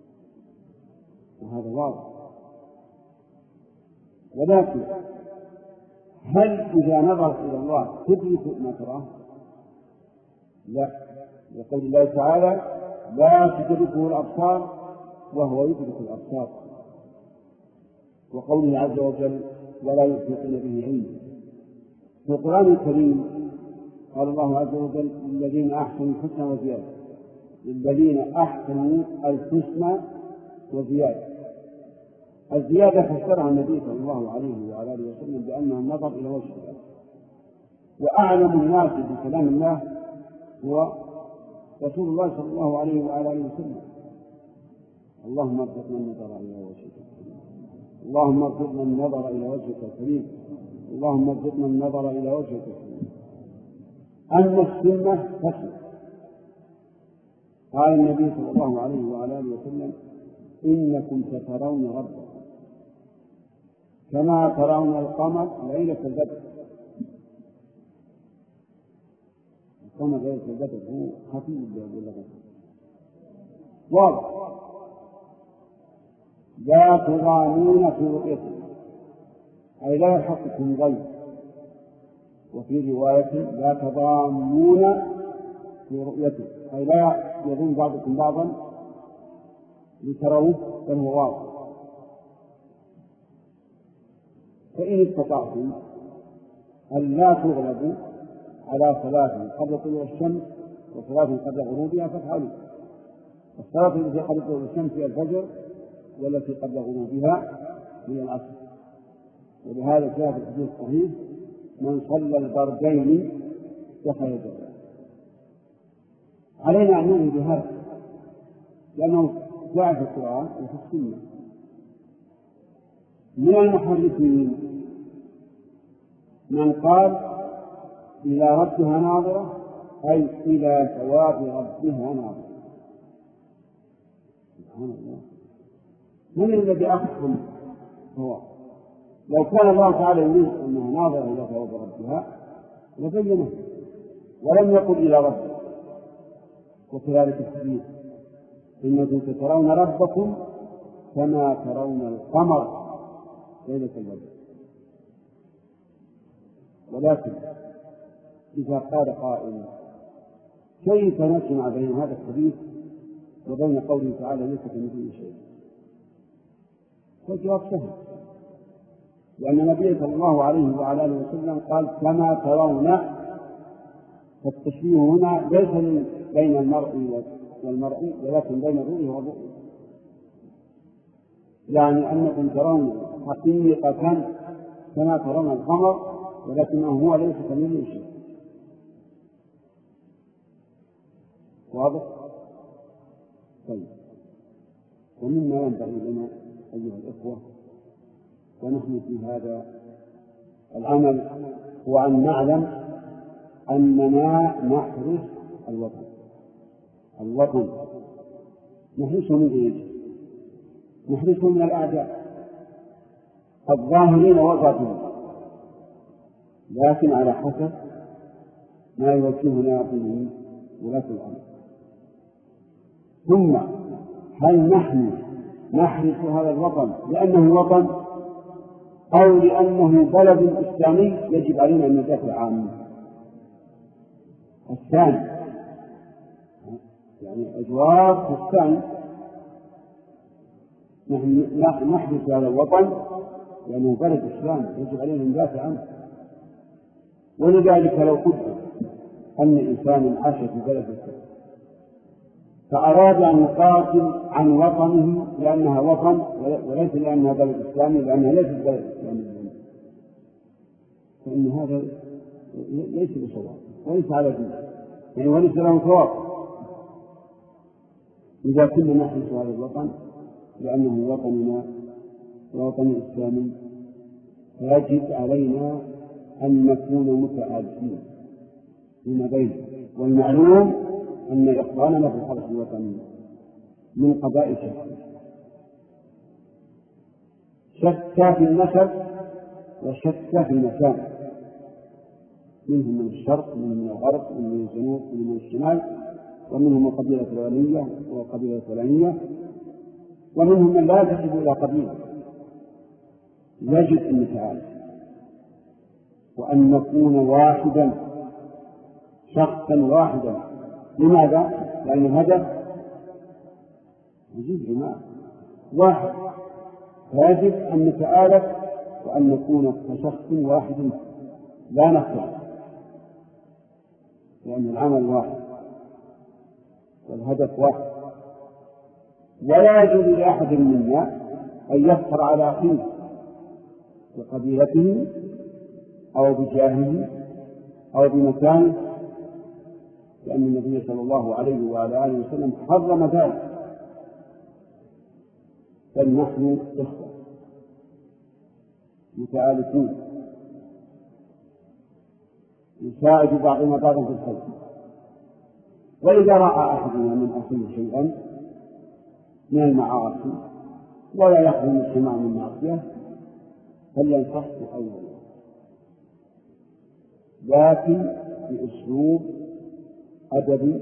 Speaker 1: وهذا واضح. ولكن هل إذا نظرت إلى الله تدرك ما تراه؟ لا، يقول الله تعالى لا تدركه الأبصار وهو يدرك الأبصار، وقوله عز وجل ولا يحيطون به علما. في القرآن الكريم قال الله عز وجل للذين أحسنوا الحسنى وزيادة، للذين أحسنوا الحسنى وزيادة. الزيادة فسرها النبي صلى الله عليه وعلى آله وسلم بأنه النظر إلى وجه الله، وأعلم الناس بكلام الله هو رسول الله صلى الله عليه وعلى آله وسلم. اللهم ارزقنا النظر إلى وجهك الكريم، اللهم ارزقنا النظر إلى وجهك الكريم، اللهم ارزقنا النظر إلى وجهك الكريم. أما السنة فسر. قال النبي صلى الله عليه وعلى آله وسلم إنكم سترون ربكم كما ترون القمر ليلة البدر. القمر ليلة البدر هو خفيف ولا واضح. لا تضامون في رؤيته أي لا يحقكم غيب. وفي رواية لا تضامون في رؤيته أي لا يظن بعضكم بعضا لتروه بل هو واضح. فإن استطعتم أن لا تغلبوا على صلاة قبل طلوع الشمس وصلاة قبل غروبها فافعلوا، الصلاة التي قبل طلوع الشمس هي الفجر، والتي قبل غروبها هي العصر. ولهذا جاء في الحديث الصحيح: من صلى البردين دخل الجنة. علينا أن نؤمن بهذا، لأنه جاء في القرآن وفي السنة. من المحرفين من قال إلى ربها ناظرة، أي إلى ثواب ربها ناظرة. سبحان الله، من الذي أفهم هو؟ لو كان الله تعالى يريد أنها ناظرة إلى ثواب ربها لبينه، ولم يقل إلى ربه. وكذلك الحديث: إنكم سترون ربكم كما ترون القمر ليلة البدر. ولكن إذا قال قائل: كيف نجمع بين هذا الحديث وبين قوله تعالى ليس كمثله شيء؟ فالجواب سهل، لأن النبي صلى الله عليه وعلى آله وسلم قال: كما ترون. فالتشبيه هنا ليس بين المرء والمرء، ولكن بين الرؤية والرؤية، يعني أنكم ترون حقيقة كما ترون القمر، ولكنه هو ليس كمثله شيء. واضح؟ طيب، ومما ينبغي لنا أيها الإخوة ونحن في هذا العمل هو أن نعلم أننا نحرس الوطن. الوطن نحرسه من إيش؟ نحرسه من الأعداء الظاهرين والباطنين، لكن على حسب ما يوجهنا به ولاة الأمر. ثم هل نحن نحرس هذا الوطن لأنه وطن أو لأنه بلد إسلامي يجب علينا أن ندافع عنه؟ الثاني، يعني الجواب الثاني: نحن نحرس هذا الوطن لأنه بلد إسلامي يجب علينا أن ندافع عنه. ولذلك لو قلت أن إنسانا عاش في بلد إسلامي فأراد أن يقاتل عن وطنه لأنها وطن وليس لأنها بلد إسلامي، لأنها ليست بلد إسلامي، فإن هذا ليس بصواب وليس على دين، يعني وليس له ثواب. إذا كنا نحرس هذا الوطن لأنه وطننا ووطن إسلامي فيجب علينا أن نكون متعادلين فيما بيننا. والمعلوم أن إخواننا في الحرس الوطني من قبائل شتى شتى في النسب وشتى في المكان، منهم من الشرق ومنهم من الغرب ومنهم من الجنوب ومنهم من الشمال، ومنهم القبيلة الفلانية والقبيلة الفلانية، ومنهم من لا ينتسب إلى قبيلة. يجب أن نتعاون وأن نكون واحدا، شخصا واحدا. لماذا؟ لأن الهدف يجب جماعة واحد، فيجب أن نتآلف وأن نكون كشخص واحد لا نختلف، لأن العمل واحد والهدف واحد. ولا يجوز لأحد منا أن يفخر على أخيه بقبيلته أو بجاهه أو بمكانه، لأن النبي صلى الله عليه وعلى آله وسلم حرم ذلك. بل نحن إخوة متآلفون يساعد بعضنا بعضا في الخير. وإذا رأى أحدنا من أخيه شيئا من المعاصي ولا يحرم السماع من معصية فلينصحه أولا، لكن بأسلوب أدبي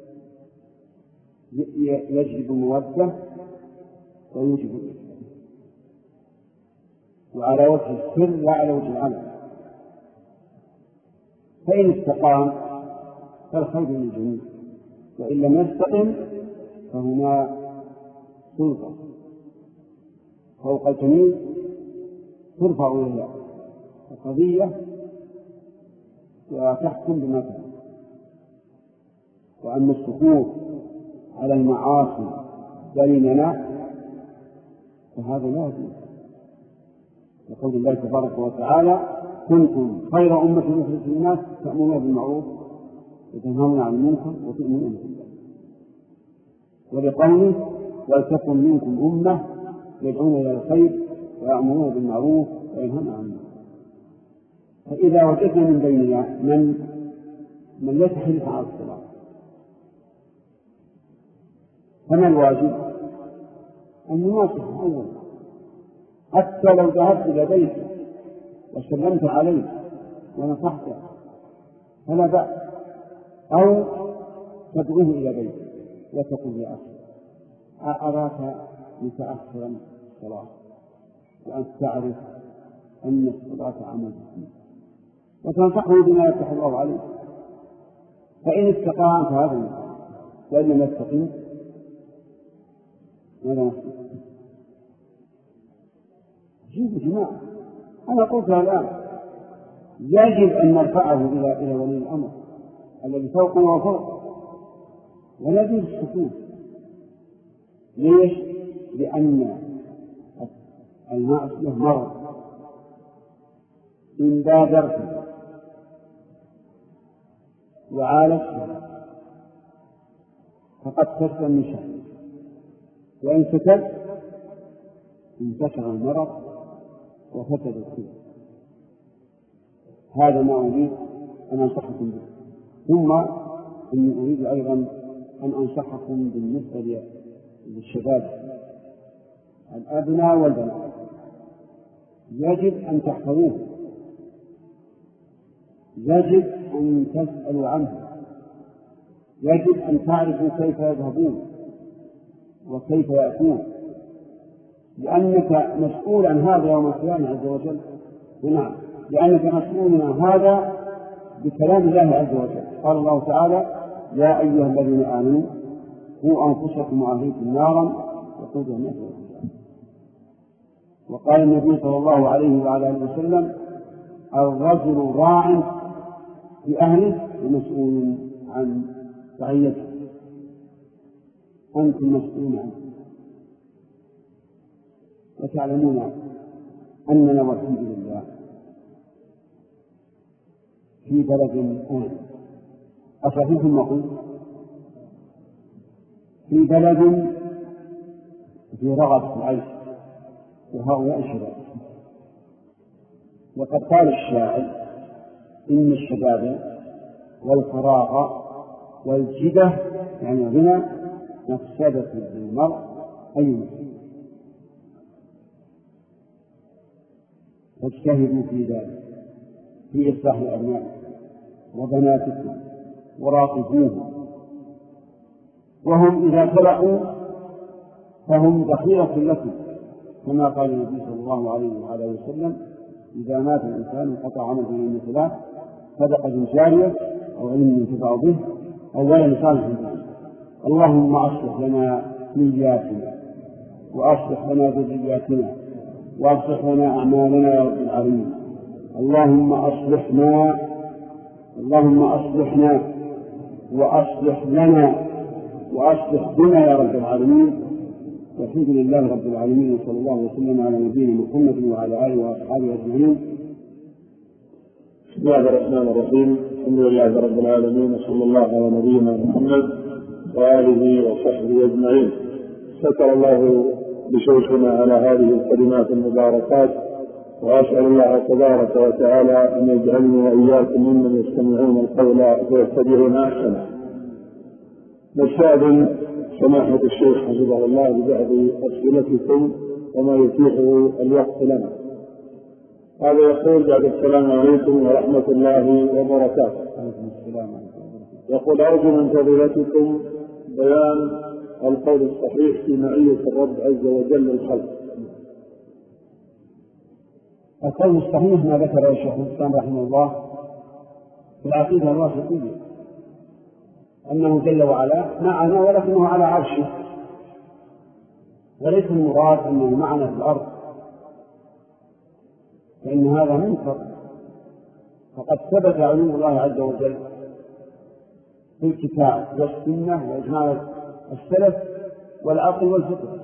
Speaker 1: يجلب المودة ويوجب الإسلام، وعلى وجه السر لا على وجه العمل. فإن استقام فالخير للجميع، وإن لم يستقم فهما سلطة فوق الجميع ترفع إلى القضية وتحكم بما تهم. وأما السكوت على المعاصي بيننا فهذا لا يجوز. يقول الله تبارك وتعالى: كنتم خير أمة أخرجت للناس تأمرون بالمعروف وتنهون عن المنكر وتؤمنون بالله. ولقوله: ولتكن منكم أمة يدعون إلى الخير ويأمرون بالمعروف وينهون عن المنكر. فإذا وجدنا من بيننا من من يتحدث عن الصلاة فما الواجب؟ أن نناصحه أولا، حتى لو ذهبت إلى بيته وسلمت عليه ونصحته فلا بأس، أو تدعوه إلى بيته وتقول: يا أخي أراك متأخرا الصلاة وأنت تعرف أن الصلاة عمل جسمي، وتنصحه بما يفتح الله عليه. فإن استقام فهذا المقام، وإن لم يستقيم ماذا نفسه؟ جيب جماعة. أنا قلتها الآن: يجب أن نرفعه إلى إلى ولي الأمر الذي فوقنا وفوق، ولا يجوز السكوت. ليش؟ لأن المعصية مرض، إن بادرت وعالجت فقد تسلم من شر، وإن سكت انتشر المرض وفسد الكل. هذا ما أريد أن أنصحكم به. ثم إني أريد أيضا أن أنصحكم بالنسبة للشباب الأبناء والبنات، يجب أن تحفظوه، يجب أن تسألوا عنه، يجب أن تعرفوا كيف يذهبون وكيف يأتون، لأنك مسؤول عن هذا يوم القيامة عز وجل. نعم، لأنك مسؤول عن هذا بكلام الله عز وجل. قال الله تعالى: يا أيها الذين آمنوا قوا أنفسكم وأهليكم نارا وقودها الناس والحجارة. وقال النبي صلى الله عليه وعلى آله وسلم: الرجل راع في أهله ومسؤول عن رعيته. أنتم مسؤولون عنه. وتعلمون أننا والحمد لله في بلد آمن. أصحيح المقول في بلد في رغد في العيش وهؤلاء الشباب. وقد قال الشاعر: إن الشباب والفراغ والجدة يعني غنى مفسدة للمرء أي مسلم. فاجتهدوا في ذلك، في إصلاح أبنائكم وبناتكم وراقبوهم، وهم إذا خلقوا فهم ذخيرة لكم، كما قال النبي صلى الله عليه وعلى وسلم: إذا مات الإنسان انقطع عمله من ثلاث: صدقة جارية أو علم ينتفع به أو ولد صالح به. اللهم أصلح لنا نياتنا وأصلح لنا ذرياتنا وأصلح لنا أعمالنا يا رب العالمين. اللهم أصلحنا اللهم أصلحنا وأصلح لنا وأصلح بنا يا رب العالمين. والحمد لله رب العالمين، وصلى الله وسلم على نبينا محمد وعلى آله وأصحابه أجمعين.
Speaker 2: بسم الله الرحمن الرحيم. الحمد لله رب العالمين، وصلى الله على نبينا محمد وآله وصحبه أجمعين. شكر الله بشوقنا على هذه الكلمات المباركات، وأسأل الله تبارك وتعالى أن يجعلني وإياكم ممن يستمعون القول فيتبعون أحسنه. نستأذن سماحة الشيخ حفظه الله ببعض أسئلتكم وما يتيحه الوقت لنا. هذا يقول: بعد السلام عليكم ورحمة الله وبركاته. يقول: أرجو من فضيلتكم بيان القول الصحيح في معية الرب عز وجل للخلق.
Speaker 1: القول الصحيح ما ذكر الشيخ الإسلام رحمه الله في العقيدة الواسطية، أنه جل وعلا معنا ولكنه على عرشه، وليس المراد أنه معنا في الأرض، فإن هذا منكر. فقد ثبت علو الله عز وجل في الكتاب والسنة وإجماع السلف والعقل والفطر.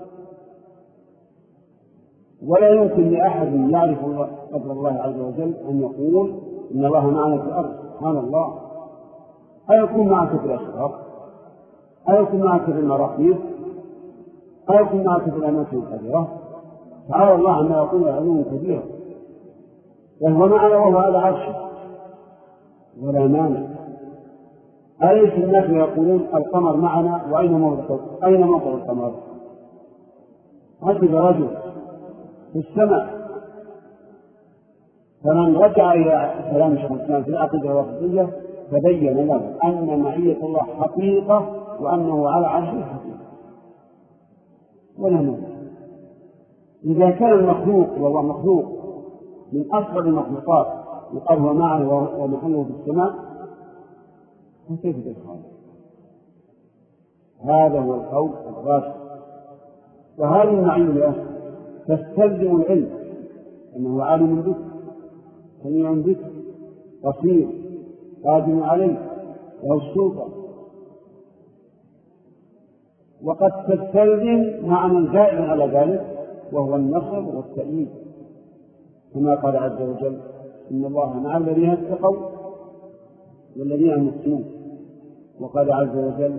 Speaker 1: ولا يمكن لأحد يعرف قدر الله عز وجل أن يقول إن الله معنا في الأرض. سبحان الله، أيكون معك في الأشرار، أيكون معك في المراحيض، أيكون معك في الأماكن الكبيرة. تعالى الله عما يقول علوم كبيرة، وهو معنا وهو على عرشه ولا مانع. أليس الناس يقولون القمر معنا وأين موضع أين موضع القمر؟ ركب رجل في السماء، فمن رجع إلى كلام شيخ الإسلام في العقيدة الوسطية تبين له أن معية الله حقيقة وأنه على عرشه حقيقة ولا مانع. إذا كان المخلوق وهو مخلوق من أصغر المخلوقات يقال هو معه ومحله في السماء، فكيف تفعل؟ هذا هو القول الراشد. وهذه المعية تستلزم العلم، أنه عالم بك، سميع بك، بصير، قادم عليه، له السلطة. وقد تستلزم معنى زائد على ذلك وهو النصر والتأييد، كما قال عز وجل إن الله مع الذين اتقوا والذين هم محسنون. وقال عز وجل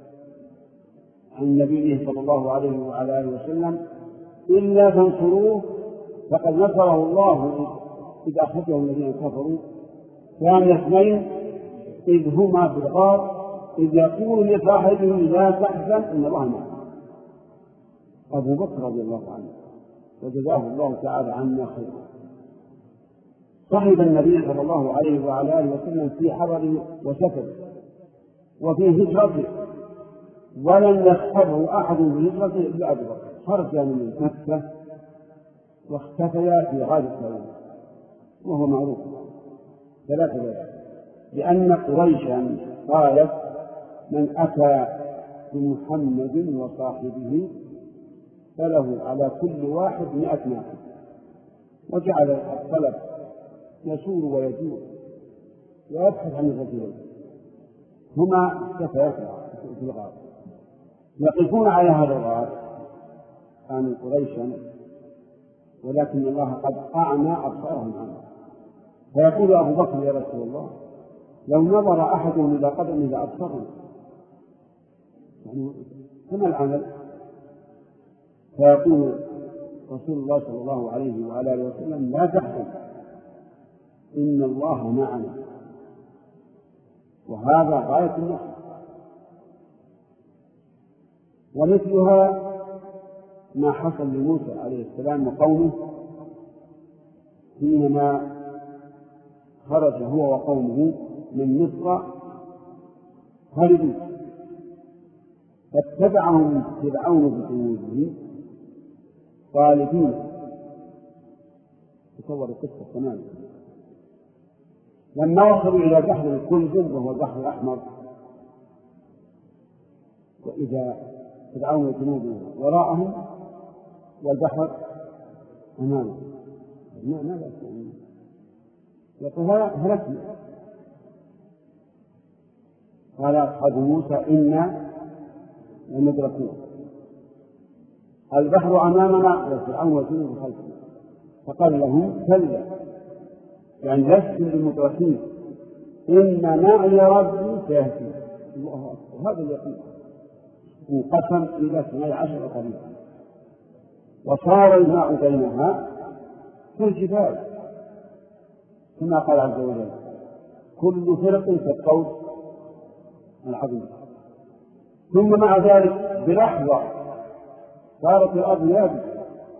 Speaker 1: عن نبيه صلى الله عليه وعلى آله وسلم إلا تنصروه فقد نصره الله إذ أخرجه الذين كفروا ثاني اثنين إذ هما في الغار إذ يقول لصاحبه لا تحزن إن الله معنا. أبو بكر رضي الله عنه وجزاه الله تعالى عنا خيرا صحب النبي صلى الله عليه وعلى آله وسلم في حضره وسفره وفي هجرته، ولم يصحبه أحد في هجرته إلا أبو بكر. خرج من مكة واختفيا في غار الثواب، وهو معروف ثلاثة ليالي، لأن قريشا قالت من أتى بمحمد وصاحبه فله على كل واحد مئة ناقة، وجعل الطلب يسور ويجور ويبحث عن الرجلين. هما اختفيا في الغار يقفون على هذا الغار، كانوا قريشا ولكن الله قد أعمى أبصارهم عنه. فيقول أبو بكر يا رسول الله لو نظر أحدهم إلى قدمه لأبصرنا، يعني كما العمل. فيقول رسول الله صلى الله عليه وعلى آله وسلم لا تحزن إن الله معنا. وهذا غاية النصر. ومثلها ما حصل لموسى عليه السلام وقومه حينما خرج هو وقومه من مصر هربوا، فاتبعهم فرعون بجنوده طالبين. تصور القصة تماما. لما وصلوا إلى بحر الكلزم وهو البحر الأحمر، وإذا فرعون وجنوده وراءهم والبحر أمامهم، ما ماذا يفعلون؟ يقول هلكنا. قال أصحاب موسى إنا لمدركون، البحر أمامنا وفرعون وجنوده خلفنا. فقال لهم كلا، يعني لستم بمدركين، إن معي ربي سيهدين. الله أكبر، هذا اليقين. انقسم إلى اثني عشر قريبا، وصار الماء بينها كالجبال، كما قال عز وجل كل فرق كالطود العظيم. ثم مع ذلك بلحظة صارت الأرض يابسة،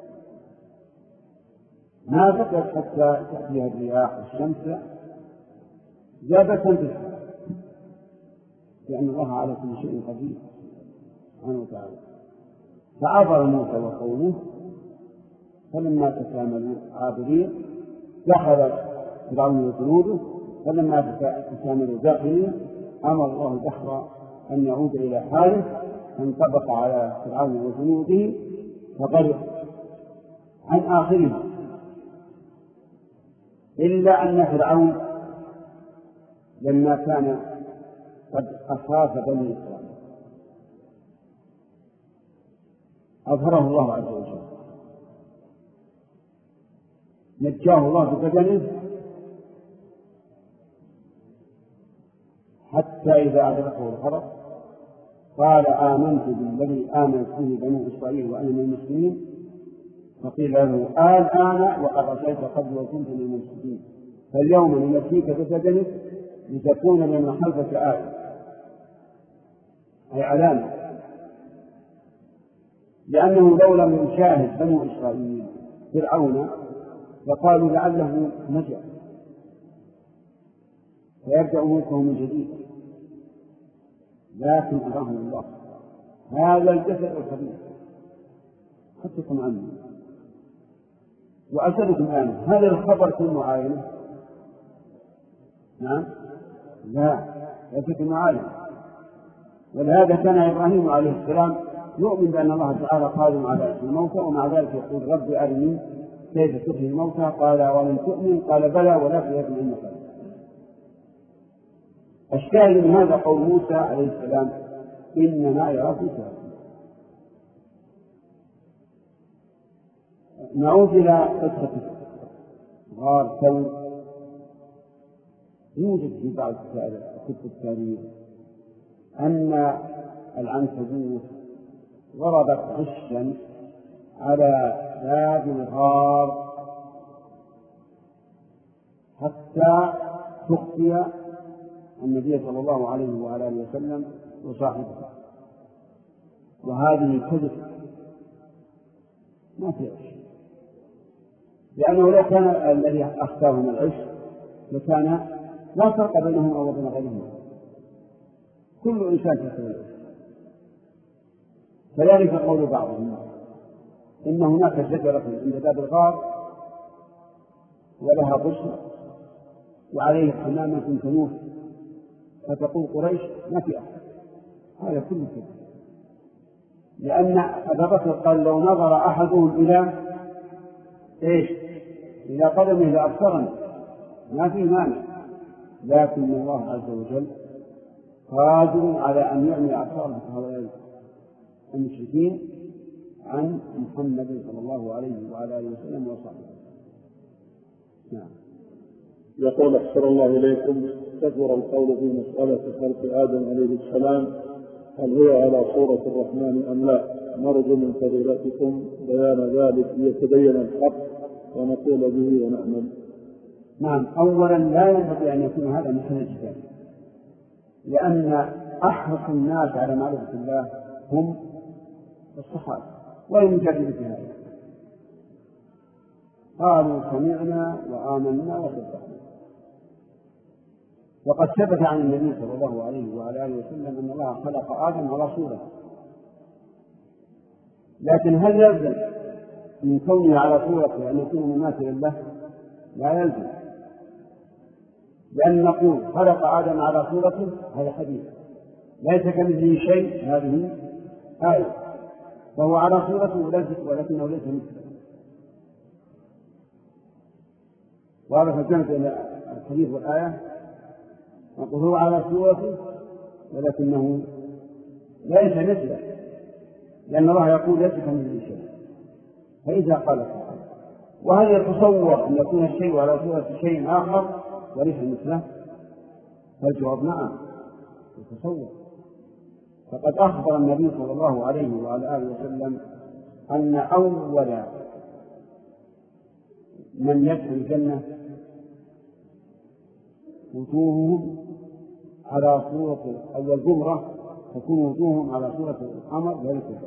Speaker 1: ما بقيت حتى تأتيها الرياح والشمس، زادت تنتهي، لأن الله على كل شيء قدير سبحانه وتعالى. فعبر موسى وقومه، فلما تكاملوا عابرين دخل فرعون وجنوده، فلما تكاملوا داخلين أمر الله البحر أن يعود إلى حاله، فانطبق على فرعون وجنوده فغرق عن آخره، إلا أن فرعون لما كان قد أخاف بني إسرائيل أظهره الله عز وجل، نجاه الله ببدنه حتى إذا أدركه الغرق قال آمنت بالذي آمنت به بنو إسرائيل وأنا من المسلمين، فقيل له الآن وقد عصيت قبل وكنت من المفسدين، فاليوم ننجيك ببدنك لتكون لمن خلفك آية، أي علامة، لأنه لو لم يشاهد بنو إسرائيل فرعون لقالوا لعله نجا فيرجع ملكه من جديد، لكن أراهم الله هذا الجسد الخبيث خفكم عنه وأسألكم عنه، هل الخبر في المعاينة؟ نعم، لا ليس في المعاينة. ولهذا كان إبراهيم عليه السلام يؤمن بأن الله تعالى قادر على إحياء الموتى، ومع ذلك يقول رب أرني كيف تحيي الموتى، قال ولم تؤمن، قال بلى ولكن يطمئن قلبي. الشاهد من هذا قول موسى عليه السلام إنما يراك سائل. نعود إلى قصة غار ثور. يوجد في بعض كتب التاريخ أن العنكبوت ضربت غشا على باب الغار حتى تخفي النبي صلى الله عليه وعلى آله وسلم وصاحبه، وهذه كذب ما في عش، لأنه لو كان الذي أخفاهم العش لكان لا فرق بينهم أو بين غيرهم، كل إنسان يخفي العش. فذلك قول بعضهم إن هناك شجرة عند باب الغار ولها غصن وعليه حمامة تنوح، فتقول قريش ما في أحد، هذا كله كذب، لأن أبا بكر قال لو نظر أحدهم إلى إيش إلى قدمه لأبصرنا، ما في مانع، لكن الله عز وجل قادر على أن يعمي أبصار هؤلاء المشركين عن محمد صلى الله عليه وعلى آله وسلم وصحبه. نعم.
Speaker 2: يقول أحسن الله إليكم، كثر القول في مسألة خلق آدم عليه السلام، هل هو على صورة الرحمن أم لا؟ نرجو من فضيلتكم بيان ذلك ليتبين الحق ونقول به ونعمل.
Speaker 1: نعم، أولا لا ينبغي أن يكون هذا مثل الجدال، لأن أحرص الناس على معرفة الله هم الصحابة وهم جادلوا في هذا، قالوا سمعنا وآمنا وصدقنا. وقد ثبت عن النبي صلى الله عليه وعلى آله وسلم أن الله خلق آدم على صورته، لكن هل يلزم من كونه على صورته أن يكون مماثلا له؟ لا يلزم، لأن نقول خلق آدم على صورته هذا حديث، ليس كمثله شيء هذه آية، فهو على صورته ولكنه ليس مثله. وهذا فكانت الحديث والآية نقول هو على صورته ولكنه ليس مثله، لأن الله يقول ليس كمثله شيء. فإذا قال تعالى وهل يتصور أن يكون الشيء على صورة شيء آخر وليس مثله؟ فالجواب نعم يتصور. فقد أخبر النبي صلى الله عليه وعلى آله وسلم أن أول من يدخل الجنة وجوههم على صورة أول جمرة تكون وجوههم على صورة القمر ليلة البدر.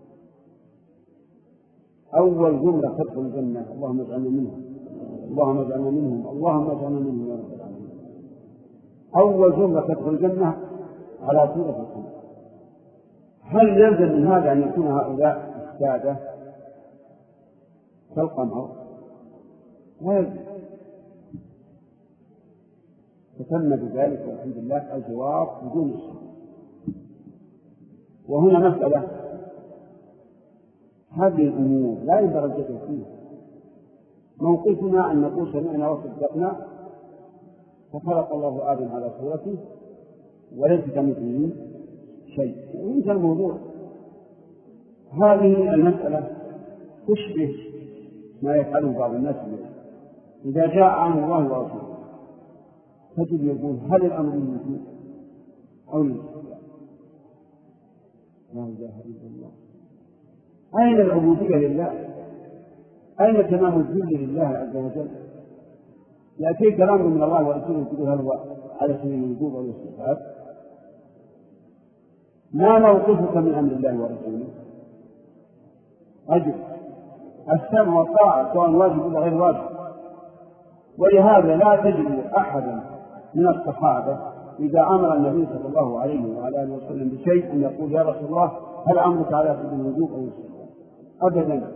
Speaker 1: أول جمرة تدخل الجنة، اللهم اجعلنا منهم اللهم اجعلنا منهم اللهم اجعلنا منهم يا رب العالمين. أول جمرة تدخل الجنة على صورة القمر. هل يلزم من هذا أن يكون هؤلاء السادة كالقمر؟ لا يلزم. فتم بذلك والحمد لله الجواب بدون الشك. وهنا مسألة، هذه الأمور لا ينبغي الجدل فيها. موقفنا أن نقول سمعنا وصدقنا، فخلق الله آدم على صورته وليس كمثله شيء، وانتهى الموضوع. هذه المسألة تشبه ما يفعله بعض الناس اليوم. إذا جاء أمر الله ورسوله تجد يقول هل الأمر للوجوب أو للاستحباب؟ لا إله إلا الله. أين العبودية لله؟ أين تمام الذل لله عز وجل؟ يأتيك الأمر من الله ورسوله تقول هل هو على سبيل الوجوب أو الاستحباب؟ ما موقفك من أمر الله ورسوله؟ أجل السمع والطاعة سواء واجب ولا غير واجب. ولهذا لا تجد أحدا من الصحابة إذا أمر النبي صلى الله عليه وعلى آله وسلم بشيء أن يقول يا رسول الله هل أمرك على سبيل الوجوب أو الاستحباب؟ أبدا.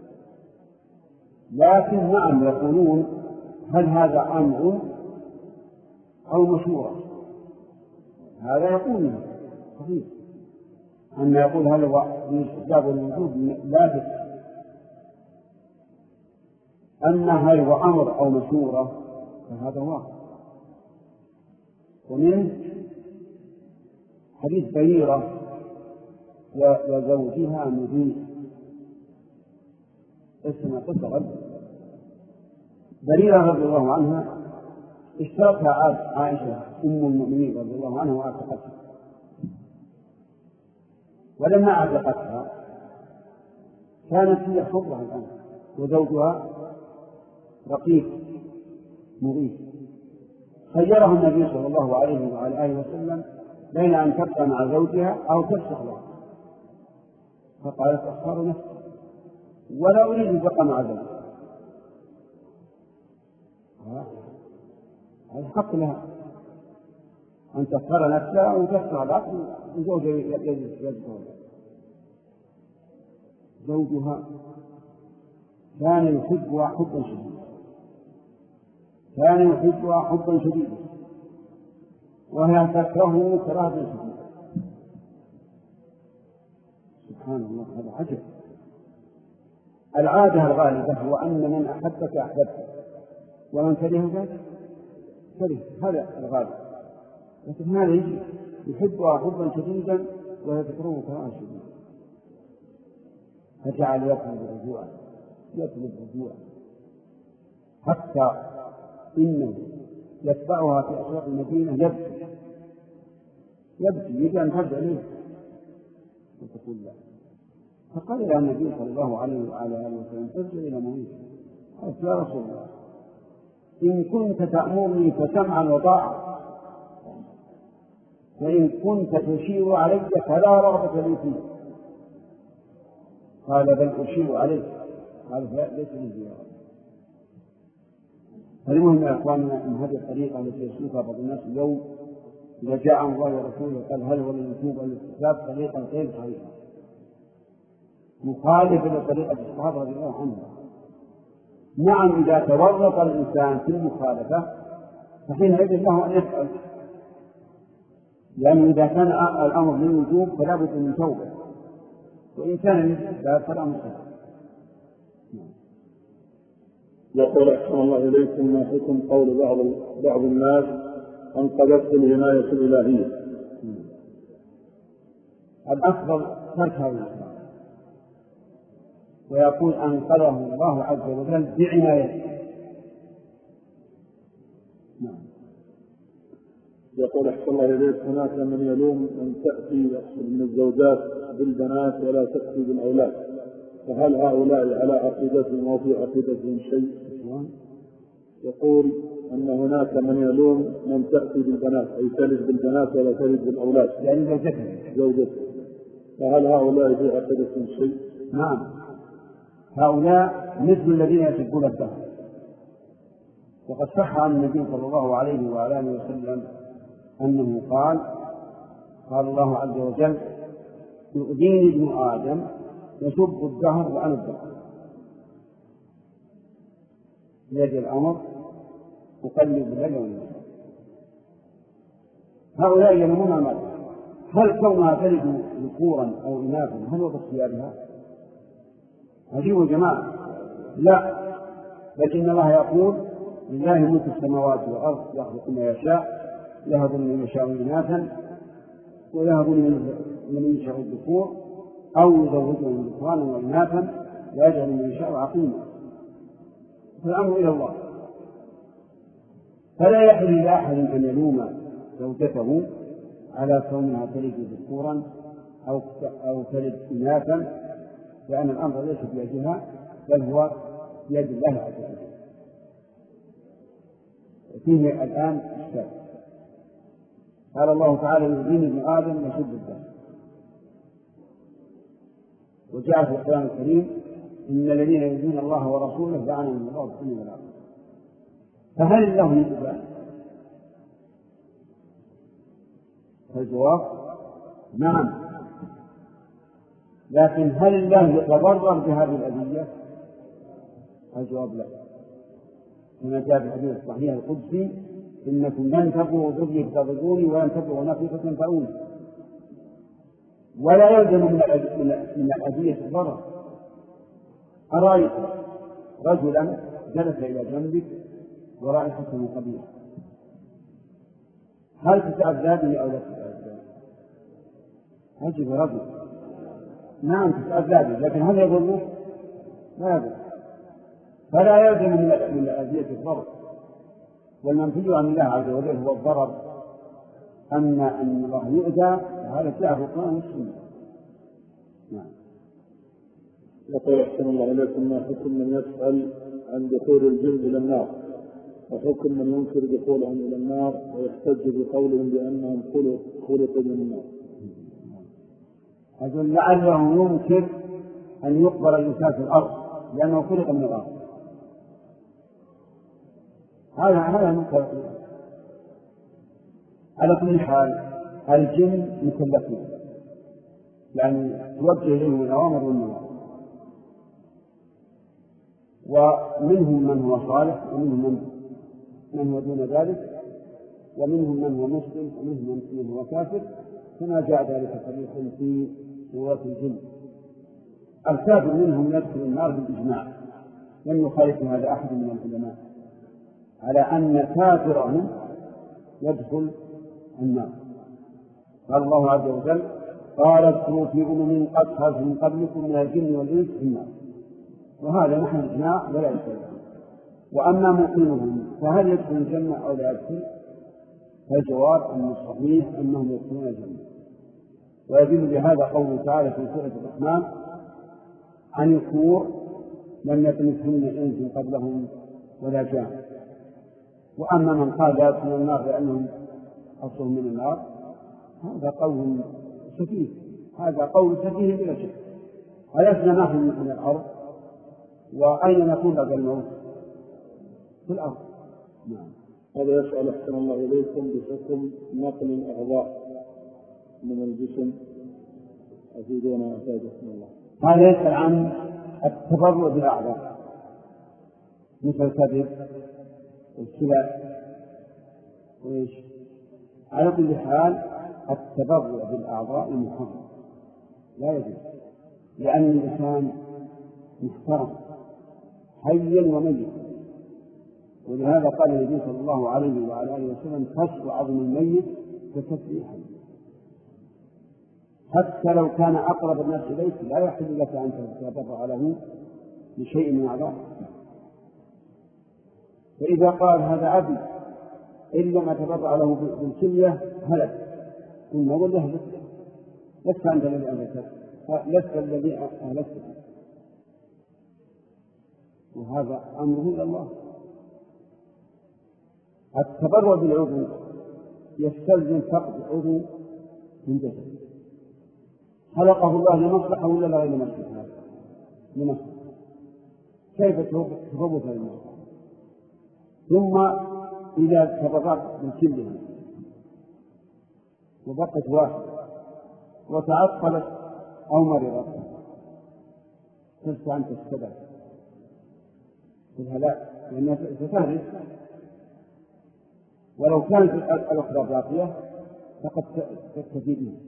Speaker 1: لكن نعم يقولون هل هذا أمر أو مشورة؟ هذا يقول صحيح. أن يقول هل هو الاستحباب والوجوب لا بد. أما هل هو أمر أو مشورة فهذا واقع. ومن حديث بريرة وزوجها مذيع اسمها قصة غد. بريرة رضي الله عنها اشتركها عائشة أم المؤمنين رضي الله عنها وأعتقتها، ولما أعتقتها كانت هي حرة الآن وزوجها رقيق مضيف. خيرها النبي صلى الله عليه وعلى آله وسلم بين أن تبقى مع زوجها أو تفسخ له، فقالت أختار نفسي ولا أريد أن تبقى مع زوجها. هذا حق لها أن تختار نفسها وتفسخ العقل وزوجها يجلس. زوجها كان يحبها حبا شديدا، كان يحبها حبا شديدا وهي تكرهه كراهة شديدة. سبحان الله، هذا عجب. العادة الغالبة هو أن من أحبك أحببك ومن كرهك كره، هذا الغالب. لكن هذا يجي يحبها حبا شديدا وهي تكرهه كراهة شديدة، فجعل يطلب رجوعا يطلب رجوعا حتى إنه يتبعها في أسواق المدينة يبكي يبكي يجب أن ترجع إليه وتقول لا. فقال لها النبي صلى الله عليه وعلى آله وسلم ترجع إلى مويته. قالت يا رسول الله إن كنت تأمرني فسمعا وطاعة، وإن كنت تشير علي فلا رغبة لي فيه. قال بل أشير عليك. قال ليس لي زيارة. فالمهم يا أخواننا أن هذه الطريقة التي يسلكها بعض الناس اليوم إذا جاء الله ورسوله قال هل هو للوجوب أو الاستحباب طريقة غير صحيحة مخالفة لطريقة الصحابة رضي الله عنهم. نعم إذا تورط الإنسان في المخالفة فحينئذ له أن يسأل، لأنه إذا كان الأمر للوجوب فلا بد من توبة، وإن كان للاستحباب فلا مصيبة.
Speaker 2: يقول أحسن الله إليكم ما حكم قول بعض بعض الناس انقذته العناية الإلهية؟
Speaker 1: الأفضل ترك هذا الإسلام ويقول أنقذه الله عز وجل بعنايته.
Speaker 2: نعم. يقول أحسن الله إليك هناك من يلوم أن تأتي من الزوجات بالبنات ولا تأتي بالأولاد، فهل هؤلاء على عقيدتهم أو في عقيدتهم شيء؟ يقول أن هناك من يلوم من تأتي بالبنات أي تلد بالبنات ولا تلد بالأولاد،
Speaker 1: يعني زوجته
Speaker 2: زوجته، فهل هؤلاء في عقيدتهم شيء؟
Speaker 1: نعم، هؤلاء مثل الذين يسبون الدهر. وقد صح عن النبي صلى الله عليه وعلى آله وسلم أنه قال قال الله عز وجل يؤذيني ابن آدم يسب الدهر وأنا الدهر، بيد الأمر أقلب الليل والنهار. هؤلاء يلومون المرأة، هل كونها تلد ذكورا أو إناثا هل هو باختيارها؟ عجيب جماعة، لا، لكن الله يقول لله ملك السماوات والأرض يخلق ما يشاء يهب من يشاء إناثا ويهب من يشاء الذكور أو يزوجهم ذكرانا وإناثا ويجعل من يشاء عقيما، فالأمر إلى الله. فلا يحل لأحد أن يلوم زوجته على كونها تلد ذكورا أو أو تلد إناثا، لأن الأمر ليس بيدها بل هو بيد الله عز وجل. فيه الآن إشكال. قال الله تعالى: يؤذين ابن آدم يشد الدم. وجاء في القرآن الكريم: إن الذين يؤذون الله ورسوله لعنهم الله في الدنيا والآخرة. فهل الله يؤذى؟ الجواب: نعم، لكن هل الله يتضرر بهذه الأذية؟ الجواب: لا. كما جاء في الحديث الصحيح القدسي: إنكم لن تبلغوا ضري فتضروني ولن تبلغوا نفسي فتنفعوني. ولا يلزم من الأذية الضرر. أرأيت رجلا جلس إلى جنبك ورائحته قبيحة، هل تتأذى به أو لا تتأذى؟ عجب رجل، نعم تتأذى به، لكن هل يضره؟ لا يضر. فلا يلزم من الأذية الضرر. والمنفي عن الله عز وجل هو الضرر. أما أن الله يؤذى فهذا جاء في القرآن والسنة. نعم.
Speaker 2: يقول: أحسن الله إليكم، ما حكم من يسأل عن دخول الجن إلى النار، وحكم من ينكر دخولهم إلى النار ويحتج بقولهم بأنهم خلقوا من النار؟
Speaker 1: أقول: لعله ينكر أن يقبر الإنسان في الأرض لأنه خلق من الأرض. هذا هذا منكر. على كل حال الجن مكلفون، يعني توجه إليهم الأوامر والنواهي، ومنهم من هو صالح ومنهم من, من هو دون ذلك، ومنهم من هو مسلم ومنهم من هو كافر، كما جاء ذلك صريحا في سورة الجن. الكافر منهم يدخل النار بالإجماع، لم يخالف هذا أحد من العلماء على أن كافرهم يدخل النار. قال الله عز وجل: قال اذكروا في أمم قد خلت من قبلكم من الجن والإنس في النار. وهذا نحن الإجماع ولا يدخل. وأما مؤمنهم فهل يدخل الجنة أو لا يدخل؟ فالجواب أن الصحيح أنهم يدخلون الجنة. ويدل بهذا قوله تعالى في سورة الرحمن: عن الكور لم يطمثهن إنس قبلهم ولا جان. وأما من قال لا يدخلون النار لأنهم أصلهم من النار، هذا قول سفيه، هذا قول سفيه بلا شك. ألسنا نحن من الأرض؟ وأين نكون بعد الموت؟ في الأرض. نعم.
Speaker 2: هذا يسأل: أحسن الله إليكم، بحكم نقل الأعضاء من الجسم، أفيدونا أفادكم الله.
Speaker 1: هذا يسأل عن التبرع بالأعضاء مثل الكبد والكلى وإيش. على كل حال التبرع بالأعضاء محرم، لا يجوز، لأن الإنسان محترم حيا وميتا. ولهذا قال النبي صلى الله عليه وعلى آله وسلم: كسر عظم الميت ككسر حي. حتى لو كان أقرب الناس إليك لا يحل لك أن تتبرع له بشيء من أعضائه. فإذا قال: هذا أبي، إن لم أتبرع له بالكلية هلك، ثم قل له: لست أنت الذي أهلكت، لست الذي أهلكت. وهذا أمره إلى الله. التبرع بالعضو يستلزم فقد عضو من جسد خلقه الله لمصلحة ولا لا غير مصلحة؟ لمصلحة. كيف تفوت المصلحة؟ ثم إذا تبرعت بالكلية وبقت واحدة وتعطلت أو مرضت، صرت أنت السبب في الهلاك، لأنها ستهلك. ولو كانت الأخرى باقية فقد تستفيد منها.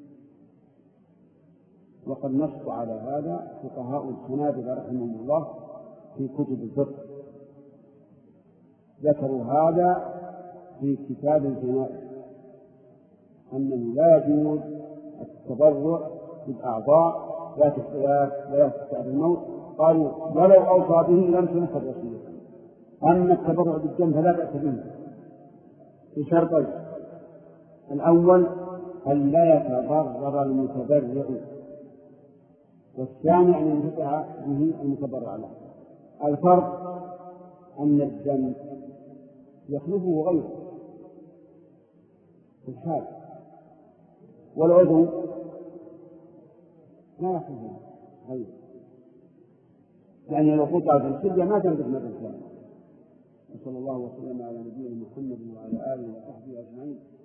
Speaker 1: وقد نص على هذا فقهاء الحنابلة رحمهم الله في كتب الفقه، ذكروا هذا في كتاب الجنائز، أنه لا يجوز التبرع بالأعضاء ذات الثلاث ولا تستعد الموت، قالوا ولو أوصى به لم تنفذ وصيته. أما التبرع بالدم فلا بأس به بشرطين: الأول أن لا يتضرر المتبرع، والثاني أن ينتفع به المتبرع له. الفرق أن الدم يخلفه غيره في الحال، والعضو لا يخلفه غيره، يعني لو قطع في الكلية ما تنفذ مرة ثانية. صلى الله وسلم على نبينا محمد وعلى آله وصحبه أجمعين.